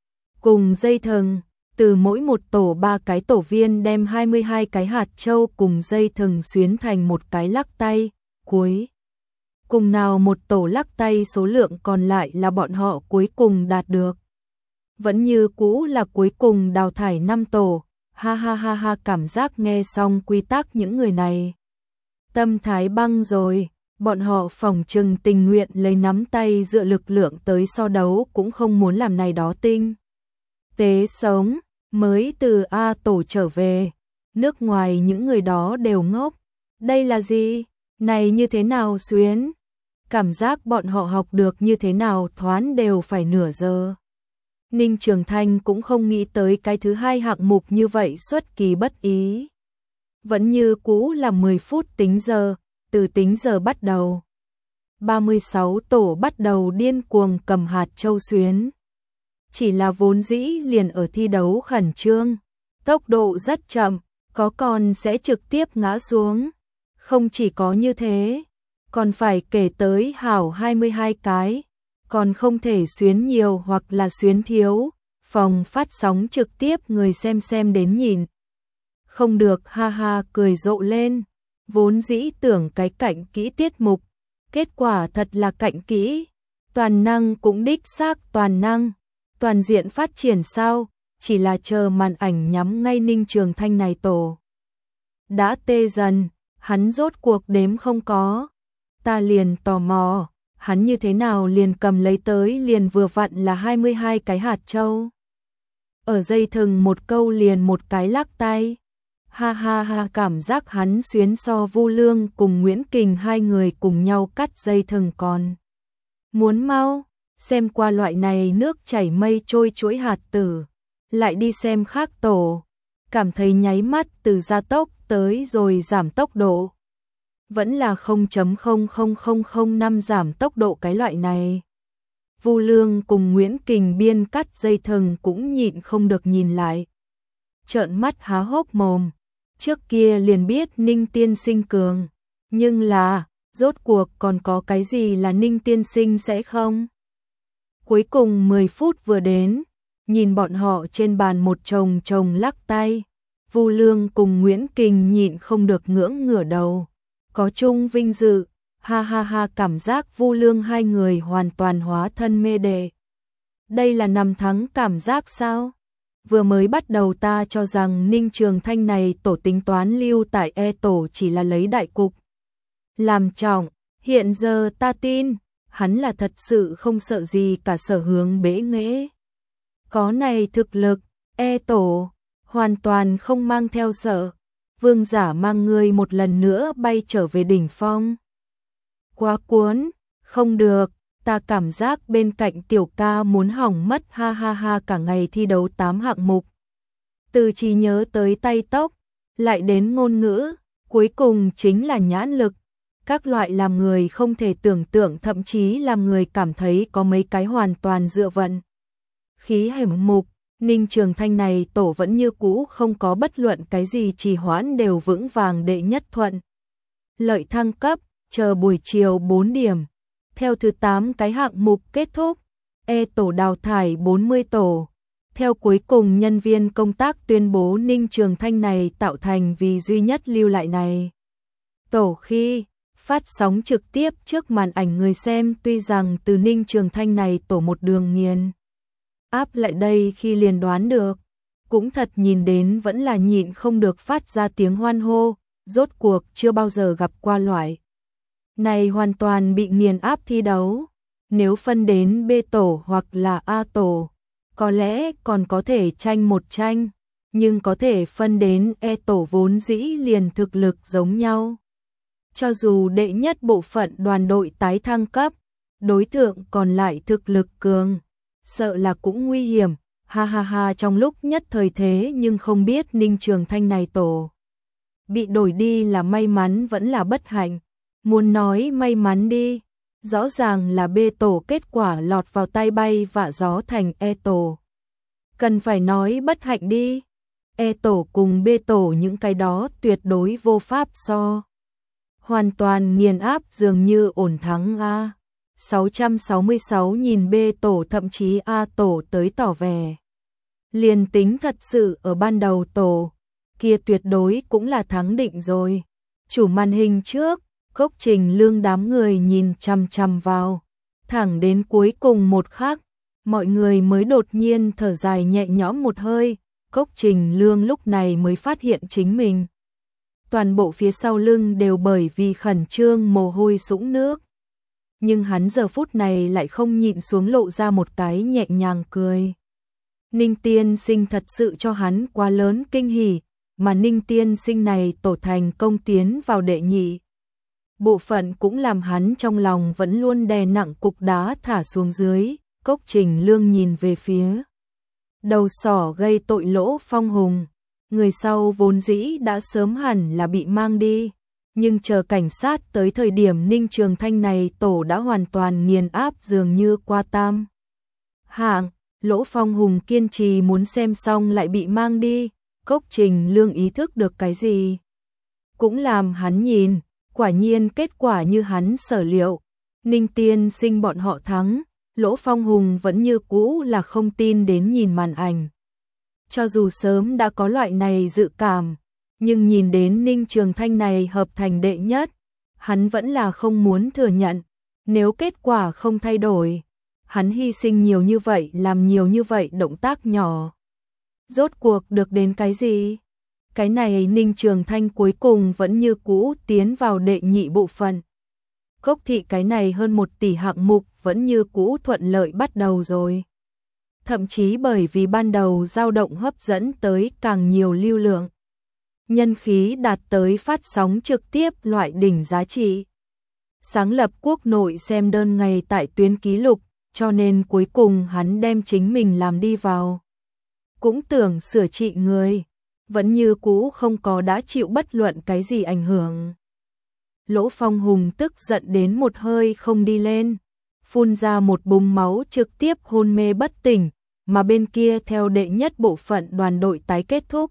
Cùng dây thừng, từ mỗi một tổ ba cái tổ viên đem hai mươi hai cái hạt châu cùng dây thừng xuyến thành một cái lắc tay, cuối. Cùng nào một tổ lắc tay số lượng còn lại là bọn họ cuối cùng đạt được. Vẫn như cũ là cuối cùng đào thải năm tổ, ha ha ha ha cảm giác nghe xong quy tắc những người này. Tâm thái băng rồi, bọn họ phỏng chừng tình nguyện lấy nắm tay dựa lực lượng tới so đấu cũng không muốn làm này đó tinh. Tế sống, mới từ A tổ trở về, nước ngoài những người đó đều ngốc. Đây là gì? Này như thế nào xuyến? Cảm giác bọn họ học được như thế nào thoáng đều phải nửa giờ. Ninh Trường Thanh cũng không nghĩ tới cái thứ hai hạng mục như vậy xuất kỳ bất ý. Vẫn như cũ là mười phút tính giờ, từ tính giờ bắt đầu. ba mươi sáu tổ bắt đầu điên cuồng cầm hạt châu xuyến. chỉ là vốn dĩ liền ở thi đấu khẩn trương, tốc độ rất chậm, có con sẽ trực tiếp ngã xuống. Không chỉ có như thế, còn phải kể tới hảo hai mươi hai cái, còn không thể xuyến nhiều hoặc là xuyến thiếu, phòng phát sóng trực tiếp người xem xem đến nhìn. Không được ha ha cười rộ lên, vốn dĩ tưởng cái cạnh kỹ tiết mục, kết quả thật là cạnh kỹ, toàn năng cũng đích xác toàn năng, toàn diện phát triển sao, chỉ là chờ màn ảnh nhắm ngay Ninh Trường Thanh này tổ. Đã tê dần, hắn rốt cuộc đếm không có, ta liền tò mò, hắn như thế nào liền cầm lấy tới liền vừa vặn là hai mươi hai cái hạt châu. Ở dây thừng một câu liền một cái lắc tay. Ha ha ha cảm giác hắn xuyến so Vu Lương cùng Nguyễn Kình hai người cùng nhau cắt dây thừng còn. Muốn mau, xem qua loại này nước chảy mây trôi chuỗi hạt tử, lại đi xem khác tổ, cảm thấy nháy mắt từ gia tốc tới rồi giảm tốc độ. Vẫn là không chấm không không không không năm giảm tốc độ cái loại này. Vu Lương cùng Nguyễn Kình biên cắt dây thừng cũng nhịn không được nhìn lại. Trợn mắt há hốc mồm, trước kia liền biết Ninh tiên sinh cường, nhưng là, rốt cuộc còn có cái gì là Ninh tiên sinh sẽ không? Cuối cùng mười phút vừa đến, nhìn bọn họ trên bàn một chồng chồng lắc tay, Vu Lương cùng Nguyễn Kình nhịn không được ngưỡng ngửa đầu, có chung vinh dự, ha ha ha cảm giác Vu Lương hai người hoàn toàn hóa thân mê đệ. Đây là năm thắng cảm giác sao? Vừa mới bắt đầu ta cho rằng Ninh Trường Thanh này tổ tính toán lưu tại E tổ chỉ là lấy đại cục làm trọng, hiện giờ ta tin, hắn là thật sự không sợ gì cả sở hướng bế nghệ. Có này thực lực, E tổ, hoàn toàn không mang theo sợ, vương giả mang người một lần nữa bay trở về đỉnh phong. Quá cuốn, không được, ta cảm giác bên cạnh tiểu ca muốn hỏng mất ha ha ha cả ngày thi đấu tám hạng mục. Từ trí nhớ tới tay tốc, lại đến ngôn ngữ, cuối cùng chính là nhãn lực. Các loại làm người không thể tưởng tượng thậm chí làm người cảm thấy có mấy cái hoàn toàn dựa vận. Khí hẻm mục, Ninh Trường Thanh này tổ vẫn như cũ không có bất luận cái gì trì hoãn đều vững vàng đệ nhất thuận. Lợi thăng cấp, chờ buổi chiều bốn điểm. Theo thứ tám cái hạng mục kết thúc, E tổ đào thải bốn mươi tổ. Theo cuối cùng nhân viên công tác tuyên bố Ninh Trường Thanh này tạo thành vì duy nhất lưu lại này. Tổ khi phát sóng trực tiếp trước màn ảnh người xem tuy rằng từ Ninh Trường Thanh này tổ một đường nghiền áp lại đây khi liền đoán được, cũng thật nhìn đến vẫn là nhịn không được phát ra tiếng hoan hô, rốt cuộc chưa bao giờ gặp qua loại này hoàn toàn bị nghiền áp thi đấu. Nếu phân đến B tổ hoặc là A tổ, có lẽ còn có thể tranh một tranh, nhưng có thể phân đến E tổ vốn dĩ liền thực lực giống nhau. Cho dù đệ nhất bộ phận đoàn đội tái thăng cấp, đối tượng còn lại thực lực cường, sợ là cũng nguy hiểm, ha ha ha trong lúc nhất thời thế nhưng không biết Ninh Trường Thanh này tổ. Bị đổi đi là may mắn vẫn là bất hạnh, muốn nói may mắn đi, rõ ràng là B tổ kết quả lọt vào tay bay vạ gió thành E tổ. Cần phải nói bất hạnh đi, E tổ cùng B tổ những cái đó tuyệt đối vô pháp so. Hoàn toàn nghiền áp dường như ổn thắng A. sáu trăm sáu mươi sáu nhìn B tổ thậm chí A tổ tới tỏ vẻ. Liền tính thật sự ở ban đầu tổ, kia tuyệt đối cũng là thắng định rồi. Chủ màn hình trước, Cốc Trình Lương đám người nhìn chằm chằm vào. Thẳng đến cuối cùng một khắc, mọi người mới đột nhiên thở dài nhẹ nhõm một hơi. Cốc Trình Lương lúc này mới phát hiện chính mình. Toàn bộ phía sau lưng đều bởi vì khẩn trương mồ hôi sũng nước. Nhưng hắn giờ phút này lại không nhịn xuống lộ ra một cái nhẹ nhàng cười. Ninh tiên sinh thật sự cho hắn quá lớn kinh hỉ, mà Ninh tiên sinh này tổ thành công tiến vào đệ nhị. Bộ phận cũng làm hắn trong lòng vẫn luôn đè nặng cục đá thả xuống dưới. Cốc Trình Lương nhìn về phía đầu sỏ gây tội Lỗ Phong Hùng. Người sau vốn dĩ đã sớm hẳn là bị mang đi, nhưng chờ cảnh sát tới thời điểm Ninh Trường Thanh này tổ đã hoàn toàn nghiền áp dường như qua tam hạng, Lỗ Phong Hùng kiên trì muốn xem xong lại bị mang đi, Cốc Trình Lương ý thức được cái gì. Cũng làm hắn nhìn, quả nhiên kết quả như hắn sở liệu. Ninh Tiên Sinh bọn họ thắng, Lỗ Phong Hùng vẫn như cũ là không tin đến nhìn màn ảnh. Cho dù sớm đã có loại này dự cảm, nhưng nhìn đến Ninh Trường Thanh này hợp thành đệ nhất, hắn vẫn là không muốn thừa nhận. Nếu kết quả không thay đổi, hắn hy sinh nhiều như vậy, làm nhiều như vậy động tác nhỏ, rốt cuộc được đến cái gì? Cái này Ninh Trường Thanh cuối cùng vẫn như cũ tiến vào đệ nhị bộ phận. Cốc thị cái này hơn một tỷ hạng mục vẫn như cũ thuận lợi bắt đầu rồi. Thậm chí bởi vì ban đầu dao động hấp dẫn tới càng nhiều lưu lượng. Nhân khí đạt tới phát sóng trực tiếp loại đỉnh giá trị. Sáng lập quốc nội xem đơn ngày tại tuyến ký lục, cho nên cuối cùng hắn đem chính mình làm đi vào. Cũng tưởng sửa trị người, vẫn như cũ không có đã chịu bất luận cái gì ảnh hưởng. Lỗ Phong Hùng tức giận đến một hơi không đi lên, phun ra một búng máu trực tiếp hôn mê bất tỉnh, mà bên kia theo đệ nhất bộ phận đoàn đội tái kết thúc.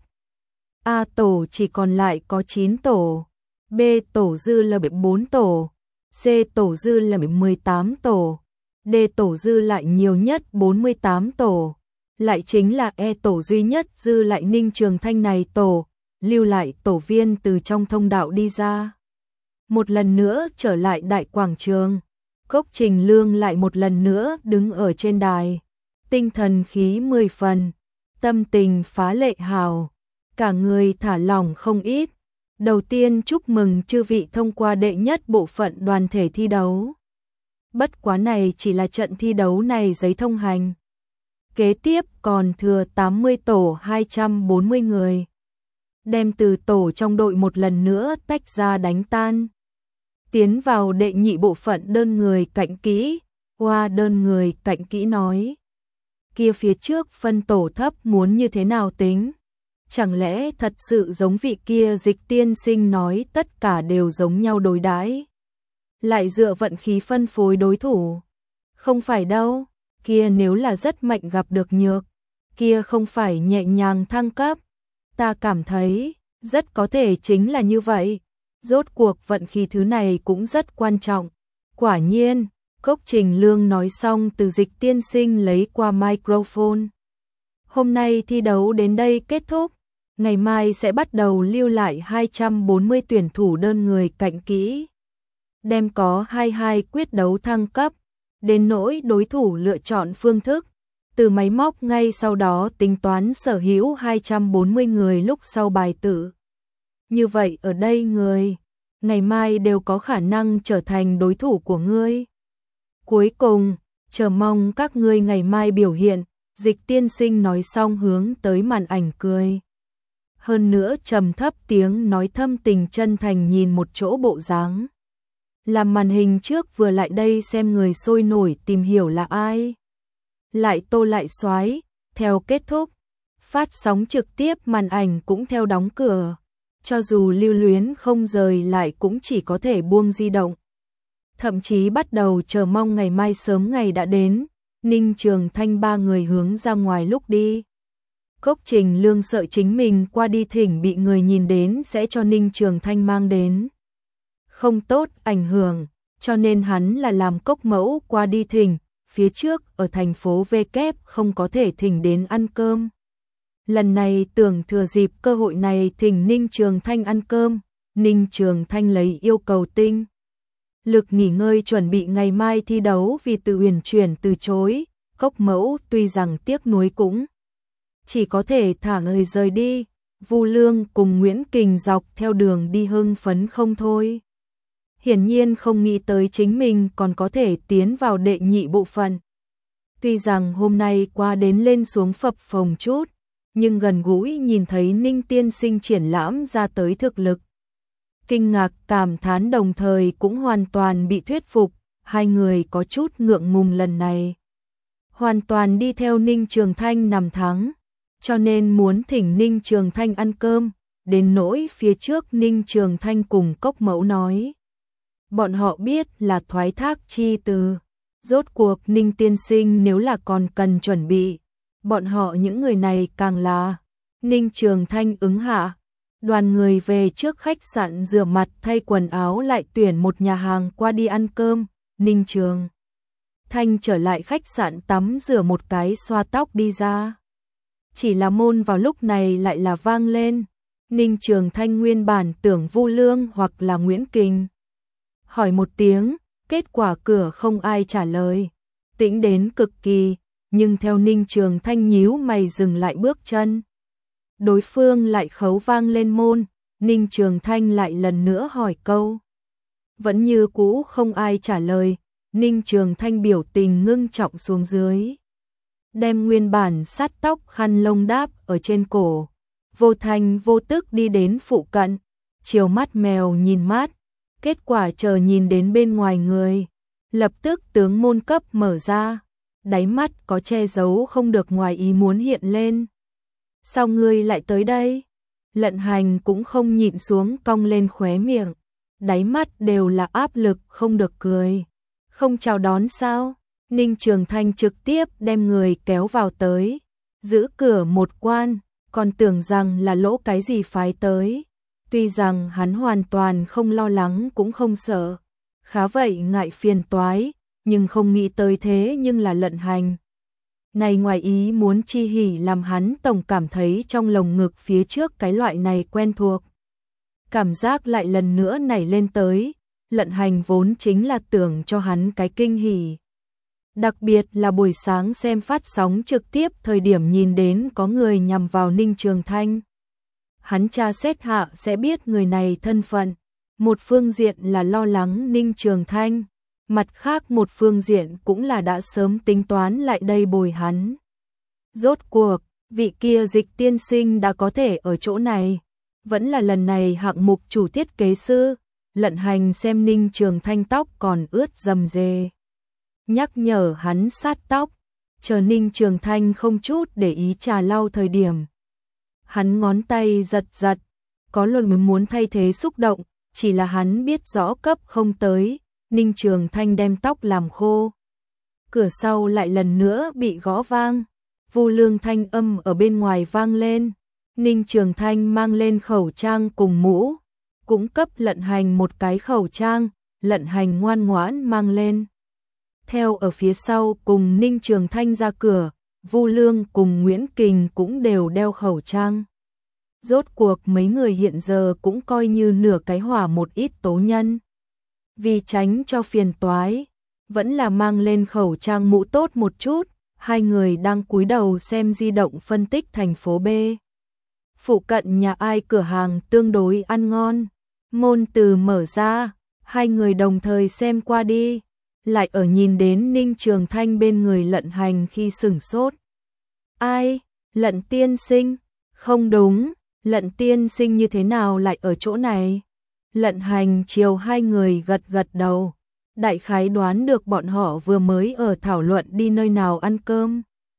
A tổ chỉ còn lại có chín tổ, B tổ dư là bốn tổ, C tổ dư là mười tám tổ, D tổ dư lại nhiều nhất bốn mươi tám tổ, lại chính là E tổ duy nhất dư lại Ninh Trường Thanh này tổ, lưu lại tổ viên từ trong thông đạo đi ra. Một lần nữa trở lại đại quảng trường, Cốc Trình Lương lại một lần nữa đứng ở trên đài, tinh thần khí mười phần, tâm tình phá lệ hào, cả người thả lỏng không ít. Đầu tiên chúc mừng chư vị thông qua đệ nhất bộ phận đoàn thể thi đấu. Bất quá này chỉ là trận thi đấu này giấy thông hành. Kế tiếp còn thừa tám mươi tổ hai trăm bốn mươi người. Đem từ tổ trong đội một lần nữa tách ra đánh tan. Tiến vào đệ nhị bộ phận đơn người cạnh kỹ, Hoa đơn người cạnh kỹ nói. Kia phía trước phân tổ thấp muốn như thế nào tính? Chẳng lẽ thật sự giống vị kia Dịch tiên sinh nói tất cả đều giống nhau đối đãi, lại dựa vận khí phân phối đối thủ? Không phải đâu, kia nếu là rất mạnh gặp được nhược, kia không phải nhẹ nhàng thăng cấp. Ta cảm thấy, rất có thể chính là như vậy. Rốt cuộc vận khí thứ này cũng rất quan trọng. Quả nhiên, Cốc Trình Lương nói xong từ Dịch tiên sinh lấy qua microphone. Hôm nay thi đấu đến đây kết thúc. Ngày mai sẽ bắt đầu lưu lại hai trăm bốn mươi tuyển thủ đơn người cạnh kỹ. Đem có hai mươi hai quyết đấu thăng cấp. Đến nỗi đối thủ lựa chọn phương thức, từ máy móc ngay sau đó tính toán sở hữu hai trăm bốn mươi người lúc sau bài tử. Như vậy ở đây người, ngày mai đều có khả năng trở thành đối thủ của ngươi. Cuối cùng, chờ mong các ngươi ngày mai biểu hiện, Dịch tiên sinh nói xong hướng tới màn ảnh cười. Hơn nữa trầm thấp tiếng nói thâm tình chân thành nhìn một chỗ bộ dáng. Làm màn hình trước vừa lại đây xem người sôi nổi tìm hiểu là ai. Lại tô lại xoái, theo kết thúc. Phát sóng trực tiếp màn ảnh cũng theo đóng cửa. Cho dù lưu luyến không rời lại cũng chỉ có thể buông di động. Thậm chí bắt đầu chờ mong ngày mai sớm ngày đã đến. Ninh Trường Thanh ba người hướng ra ngoài lúc đi. Cốc Trình Lương sợ chính mình qua đi thỉnh bị người nhìn đến sẽ cho Ninh Trường Thanh mang đến không tốt ảnh hưởng, cho nên hắn là làm cốc mẫu qua đi thỉnh, phía trước ở thành phố V kép không có thể thỉnh đến ăn cơm. Lần này tưởng thừa dịp cơ hội này thỉnh Ninh Trường Thanh ăn cơm, Ninh Trường Thanh lấy yêu cầu tinh lực nghỉ ngơi chuẩn bị ngày mai thi đấu vì tự uyển chuyển từ chối, cốc mẫu tuy rằng tiếc nuối cũng chỉ có thể thả người rời đi. Vu Lương cùng Nguyễn Kình dọc theo đường đi hưng phấn không thôi. Hiển nhiên không nghĩ tới chính mình còn có thể tiến vào đệ nhị bộ phận. Tuy rằng hôm nay qua đến lên xuống phập phồng chút, nhưng gần gũi nhìn thấy Ninh tiên sinh triển lãm ra tới thực lực. Kinh ngạc cảm thán đồng thời cũng hoàn toàn bị thuyết phục, hai người có chút ngượng ngùng lần này. Hoàn toàn đi theo Ninh Trường Thanh nằm thắng. Cho nên muốn thỉnh Ninh Trường Thanh ăn cơm, đến nỗi phía trước Ninh Trường Thanh cùng cốc mẫu nói. Bọn họ biết là thoái thác chi từ. Rốt cuộc Ninh tiên sinh nếu là còn cần chuẩn bị, bọn họ những người này càng là. Ninh Trường Thanh ứng hạ. Đoàn người về trước khách sạn rửa mặt thay quần áo lại tuyển một nhà hàng qua đi ăn cơm. Ninh Trường Thanh trở lại khách sạn tắm rửa một cái xoa tóc đi ra. Chỉ là môn vào lúc này lại là vang lên. Ninh Trường Thanh nguyên bản tưởng Vu Lương hoặc là Nguyễn Kình. Hỏi một tiếng, kết quả cửa không ai trả lời. Tĩnh đến cực kỳ, nhưng theo Ninh Trường Thanh nhíu mày dừng lại bước chân. Đối phương lại khấu vang lên môn, Ninh Trường Thanh lại lần nữa hỏi câu. Vẫn như cũ không ai trả lời, Ninh Trường Thanh biểu tình ngưng trọng xuống dưới. Đem nguyên bản sát tóc khăn lông đáp ở trên cổ. Vô thanh vô tức đi đến phụ cận, chiều mắt mèo nhìn mát. Kết quả chờ nhìn đến bên ngoài người. Lập tức tướng môn cấp mở ra. Đáy mắt có che giấu không được ngoài ý muốn hiện lên. Sao ngươi lại tới đây? Lận Hành cũng không nhịn xuống cong lên khóe miệng. Đáy mắt đều là áp lực không được cười. Không chào đón sao? Ninh Trường Thanh trực tiếp đem người kéo vào tới. Giữ cửa một quan, còn tưởng rằng là lỗ cái gì phái tới. Tuy rằng hắn hoàn toàn không lo lắng cũng không sợ. Khá vậy ngại phiền toái, nhưng không nghĩ tới thế nhưng là Lận Hành. Này ngoài ý muốn chi hỉ làm hắn tổng cảm thấy trong lồng ngực phía trước cái loại này quen thuộc. Cảm giác lại lần nữa nảy lên tới, Lận Hành vốn chính là tưởng cho hắn cái kinh hỉ. Đặc biệt là buổi sáng xem phát sóng trực tiếp thời điểm nhìn đến có người nhằm vào Ninh Trường Thanh. Hắn tra xét hạ sẽ biết người này thân phận. Một phương diện là lo lắng Ninh Trường Thanh, mặt khác một phương diện cũng là đã sớm tính toán lại đây bồi hắn. Rốt cuộc, vị kia Dịch tiên sinh đã có thể ở chỗ này. Vẫn là lần này hạng mục chủ thiết kế sư, Lận Hành xem Ninh Trường Thanh tóc còn ướt rầm rề. Nhắc nhở hắn sát tóc, chờ Ninh Trường Thanh không chút để ý trà lau thời điểm. Hắn ngón tay giật giật, có luôn muốn thay thế xúc động, chỉ là hắn biết rõ cấp không tới, Ninh Trường Thanh đem tóc làm khô. Cửa sau lại lần nữa bị gõ vang, Vu Lương thanh âm ở bên ngoài vang lên. Ninh Trường Thanh mang lên khẩu trang cùng mũ, cũng cấp Lận Hành một cái khẩu trang, Lận Hành ngoan ngoãn mang lên. Theo ở phía sau cùng Ninh Trường Thanh ra cửa, Vu Lương cùng Nguyễn Kình cũng đều đeo khẩu trang. Rốt cuộc mấy người hiện giờ cũng coi như nửa cái hỏa một ít tố nhân. Vì tránh cho phiền toái, vẫn là mang lên khẩu trang mũ tốt một chút, hai người đang cúi đầu xem di động phân tích thành phố B. Phụ cận nhà ai cửa hàng tương đối ăn ngon, môn từ mở ra, hai người đồng thời xem qua đi, lại ở nhìn đến Ninh Trường Thanh bên người Lận Hành khi sửng sốt. Ai? Lận tiên sinh? Không đúng, Lận tiên sinh như thế nào lại ở chỗ này? Lận Hành chiều hai người gật gật đầu, đại khái đoán được bọn họ vừa mới ở thảo luận đi nơi nào ăn cơm.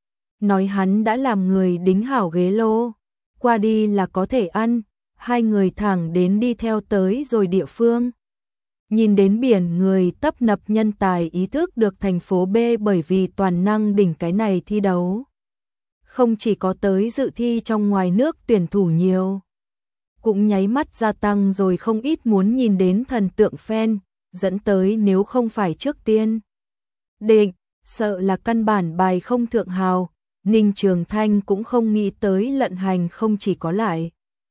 Nói hắn đã làm người đính hảo ghế lô, qua đi là có thể ăn, hai người thẳng đến đi theo tới rồi địa phương. Nhìn đến biển người tấp nập nhân tài ý thức được thành phố B bởi vì toàn năng đỉnh cái này thi đấu. Không chỉ có tới dự thi trong ngoài nước tuyển thủ nhiều, cũng nháy mắt gia tăng rồi không ít muốn nhìn đến thần tượng fan, dẫn tới nếu không phải trước tiên định, sợ là căn bản bài không thượng hào. Ninh Trường Thanh cũng không nghĩ tới Lận Hành không chỉ có lại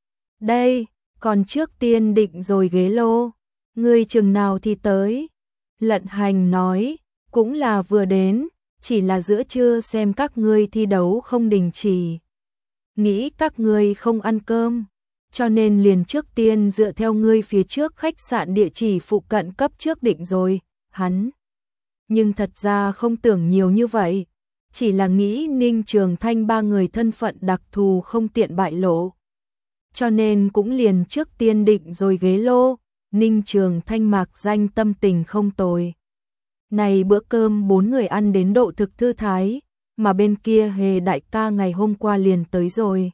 đây, còn trước tiên định rồi ghế lô. Ngươi chừng nào thì tới? Lận Hành nói, cũng là vừa đến, chỉ là giữa trưa xem các ngươi thi đấu không đình chỉ. Nghĩ các ngươi không ăn cơm, cho nên liền trước tiên dựa theo ngươi phía trước khách sạn địa chỉ phụ cận cấp trước định rồi, hắn. Nhưng thật ra không tưởng nhiều như vậy, chỉ là nghĩ Ninh Trường Thanh ba người thân phận đặc thù không tiện bại lộ. Cho nên cũng liền trước tiên định rồi ghế lô. Ninh Trường Thanh mạc danh tâm tình không tồi. Này bữa cơm bốn người ăn đến độ thực thư thái, mà bên kia Hề đại ca ngày hôm qua liền tới rồi.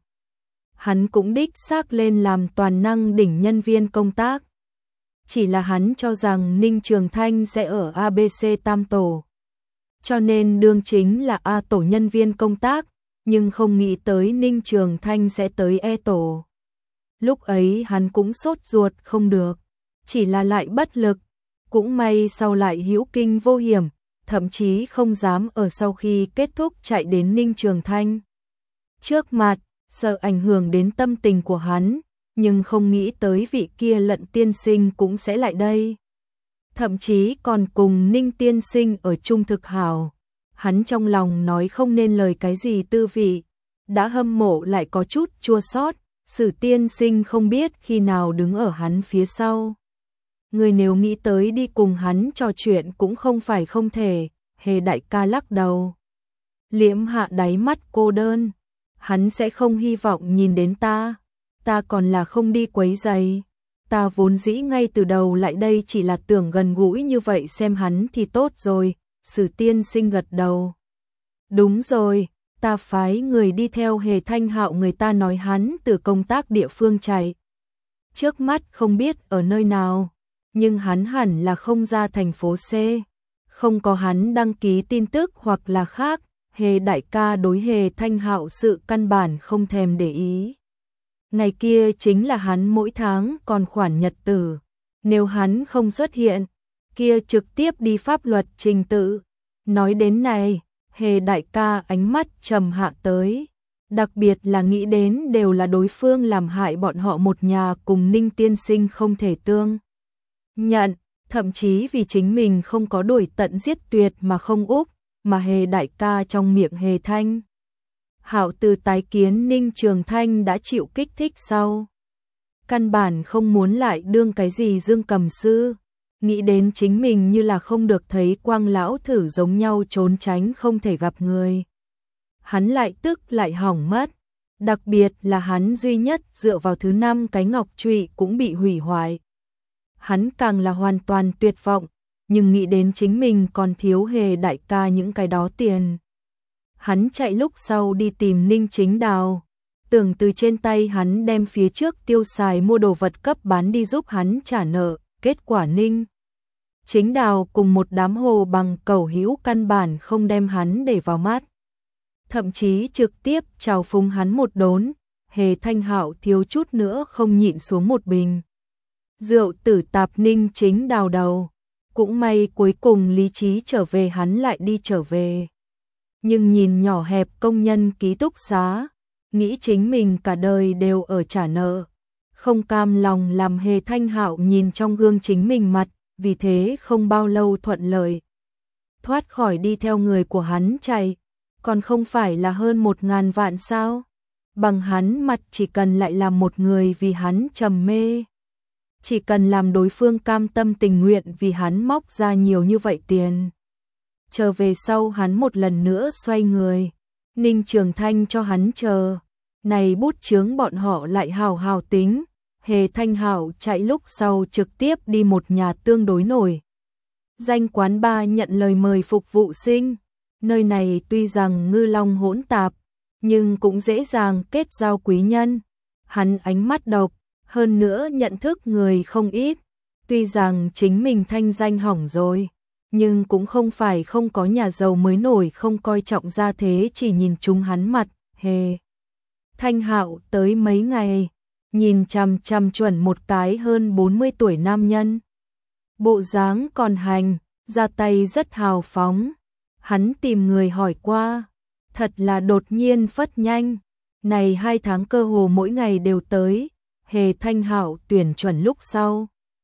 Hắn cũng đích xác lên làm toàn năng đỉnh nhân viên công tác. Chỉ là hắn cho rằng Ninh Trường Thanh sẽ ở a bê xê tam tổ. Cho nên đương chính là A tổ nhân viên công tác, nhưng không nghĩ tới Ninh Trường Thanh sẽ tới e tổ. Lúc ấy hắn cũng sốt ruột không được, chỉ là lại bất lực, cũng may sau lại hữu kinh vô hiểm, thậm chí không dám ở sau khi kết thúc chạy đến Ninh Trường Thanh trước mặt, sợ ảnh hưởng đến tâm tình của hắn, nhưng không nghĩ tới vị kia Lận tiên sinh cũng sẽ lại đây. Thậm chí còn cùng Ninh tiên sinh ở chung thực hảo. Hắn trong lòng nói không nên lời cái gì tư vị, đã hâm mộ lại có chút chua xót. Sử tiên sinh không biết khi nào đứng ở hắn phía sau. Người nếu nghĩ tới đi cùng hắn trò chuyện cũng không phải không thể, Hề đại ca lắc đầu. Liễm hạ đáy mắt cô đơn, hắn sẽ không hy vọng nhìn đến ta, ta còn là không đi quấy giày. Ta vốn dĩ ngay từ đầu lại đây chỉ là tưởng gần gũi như vậy xem hắn thì tốt rồi, Sử tiên sinh gật đầu. Đúng rồi, ta phái người đi theo Hề Thanh Hạo, người ta nói hắn từ công tác địa phương chạy. Trước mắt không biết ở nơi nào, nhưng hắn hẳn là không ra thành phố C. Không có hắn đăng ký tin tức hoặc là khác, Hề đại ca đối Hề Thanh Hạo sự căn bản không thèm để ý. Ngày kia chính là hắn mỗi tháng còn khoản nhật tử, nếu hắn không xuất hiện, kia trực tiếp đi pháp luật trình tự. Nói đến này, Hề đại ca ánh mắt trầm hạ tới, đặc biệt là nghĩ đến đều là đối phương làm hại bọn họ một nhà cùng Ninh tiên sinh không thể tương nhận, thậm chí vì chính mình không có đuổi tận giết tuyệt mà không úp, mà Hề đại ca trong miệng Hề Thanh Hạo từ tái kiến Ninh Trường Thanh đã chịu kích thích sau. Căn bản không muốn lại đương cái gì dương cầm sư, nghĩ đến chính mình như là không được thấy quang lão thử giống nhau trốn tránh không thể gặp người. Hắn lại tức lại hỏng mất, đặc biệt là hắn duy nhất dựa vào thứ năm cái ngọc trụy cũng bị hủy hoại. Hắn càng là hoàn toàn tuyệt vọng, nhưng nghĩ đến chính mình còn thiếu Hề đại ca những cái đó tiền. Hắn chạy lúc sau đi tìm Ninh Chính Đào, tưởng từ trên tay hắn đem phía trước tiêu xài mua đồ vật cấp bán đi giúp hắn trả nợ, kết quả Ninh Chính Đào cùng một đám hồ bằng cẩu hữu căn bản không đem hắn để vào mắt. Thậm chí trực tiếp chào phúng hắn một đốn, Hề Thanh Hạo thiếu chút nữa không nhịn xuống một bình rượu tử tạp Ninh Chính Đào đầu. Cũng may cuối cùng lý trí trở về, hắn lại đi trở về. Nhưng nhìn nhỏ hẹp công nhân ký túc xá, nghĩ chính mình cả đời đều ở trả nợ, không cam lòng làm Hề Thanh Hạo nhìn trong gương chính mình mặt, vì thế không bao lâu thuận lợi thoát khỏi đi theo người của hắn chạy, còn không phải là hơn một ngàn vạn sao? Bằng hắn mặt chỉ cần lại làm một người vì hắn trầm mê, chỉ cần làm đối phương cam tâm tình nguyện vì hắn móc ra nhiều như vậy tiền. Chờ về sau hắn một lần nữa xoay người, Ninh Trường Thanh cho hắn chờ, này bút chướng bọn họ lại hào hào tính. Hề Thanh Hạo chạy lúc sau trực tiếp đi một nhà tương đối nổi danh quán bar nhận lời mời phục vụ sinh. Nơi này tuy rằng ngư long hỗn tạp, nhưng cũng dễ dàng kết giao quý nhân. Hắn ánh mắt độc, hơn nữa nhận thức người không ít. Tuy rằng chính mình thanh danh hỏng rồi, nhưng cũng không phải không có nhà giàu mới nổi không coi trọng gia thế chỉ nhìn chúng hắn mặt. Hề Thanh Hạo tới mấy ngày, nhìn chằm chằm chuẩn một cái hơn bốn mươi tuổi nam nhân. Bộ dáng còn hành, ra tay rất hào phóng. Hắn tìm người hỏi qua, thật là đột nhiên phất nhanh. Này hai tháng cơ hồ mỗi ngày đều tới. Hề Thanh Hạo tuyển chuẩn lúc sau,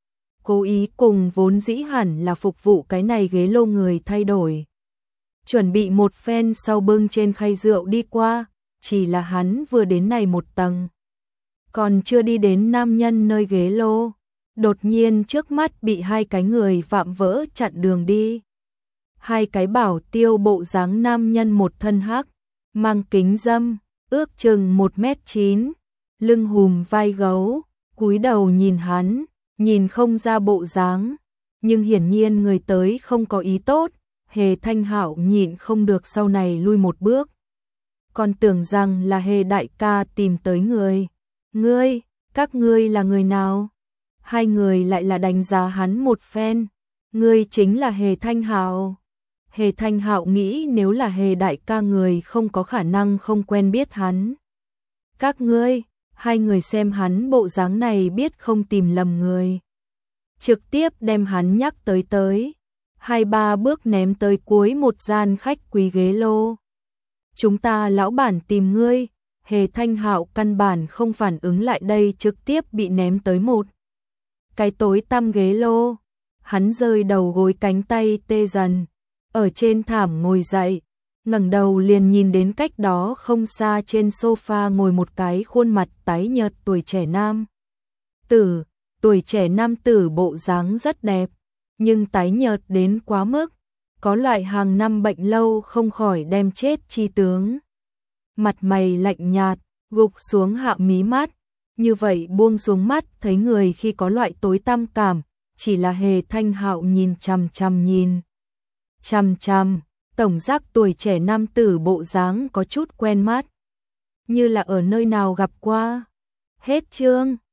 cố ý cùng vốn dĩ hẳn là phục vụ cái này ghế lô người thay đổi. Chuẩn bị một phen sau bưng trên khay rượu đi qua, chỉ là hắn vừa đến này một tầng, còn chưa đi đến nam nhân nơi ghế lô, đột nhiên trước mắt bị hai cái người vạm vỡ chặn đường đi. Hai cái bảo tiêu bộ dáng nam nhân một thân hắc, mang kính dâm, ước chừng một mét chín, lưng hùm vai gấu, cúi đầu nhìn hắn, nhìn không ra bộ dáng, nhưng hiển nhiên người tới không có ý tốt. Hề Thanh Hạo nhịn không được sau này lui một bước, còn tưởng rằng là Hề đại ca tìm tới người. Ngươi, các ngươi là người nào? Hai người lại là đánh giá hắn một phen. Ngươi chính là Hề Thanh Hạo. Hề Thanh Hạo nghĩ nếu là Hề đại ca người không có khả năng không quen biết hắn. Các ngươi, hai người xem hắn bộ dáng này biết không tìm lầm người. Trực tiếp đem hắn nhắc tới tới. Hai ba bước ném tới cuối một gian khách quý ghế lô. Chúng ta lão bản tìm ngươi. Hề Thanh Hạo căn bản không phản ứng lại đây, trực tiếp bị ném tới một cái tối tăm ghế lô. Hắn rơi đầu gối, cánh tay tê dần, ở trên thảm ngồi dậy, ngẩng đầu liền nhìn đến cách đó không xa trên sofa ngồi một cái khuôn mặt tái nhợt tuổi trẻ nam tử. Tuổi trẻ nam tử bộ dáng rất đẹp, nhưng tái nhợt đến quá mức, có loại hàng năm bệnh lâu không khỏi đem chết chi tướng. Mặt mày lạnh nhạt, gục xuống hạ mí mắt, như vậy buông xuống mắt thấy người khi có loại tối tăm cảm, chỉ là Hề Thanh Hạo nhìn chằm chằm nhìn. Chằm chằm, tổng giác tuổi trẻ nam tử bộ dáng có chút quen mắt, như là ở nơi nào gặp qua. Hết chương.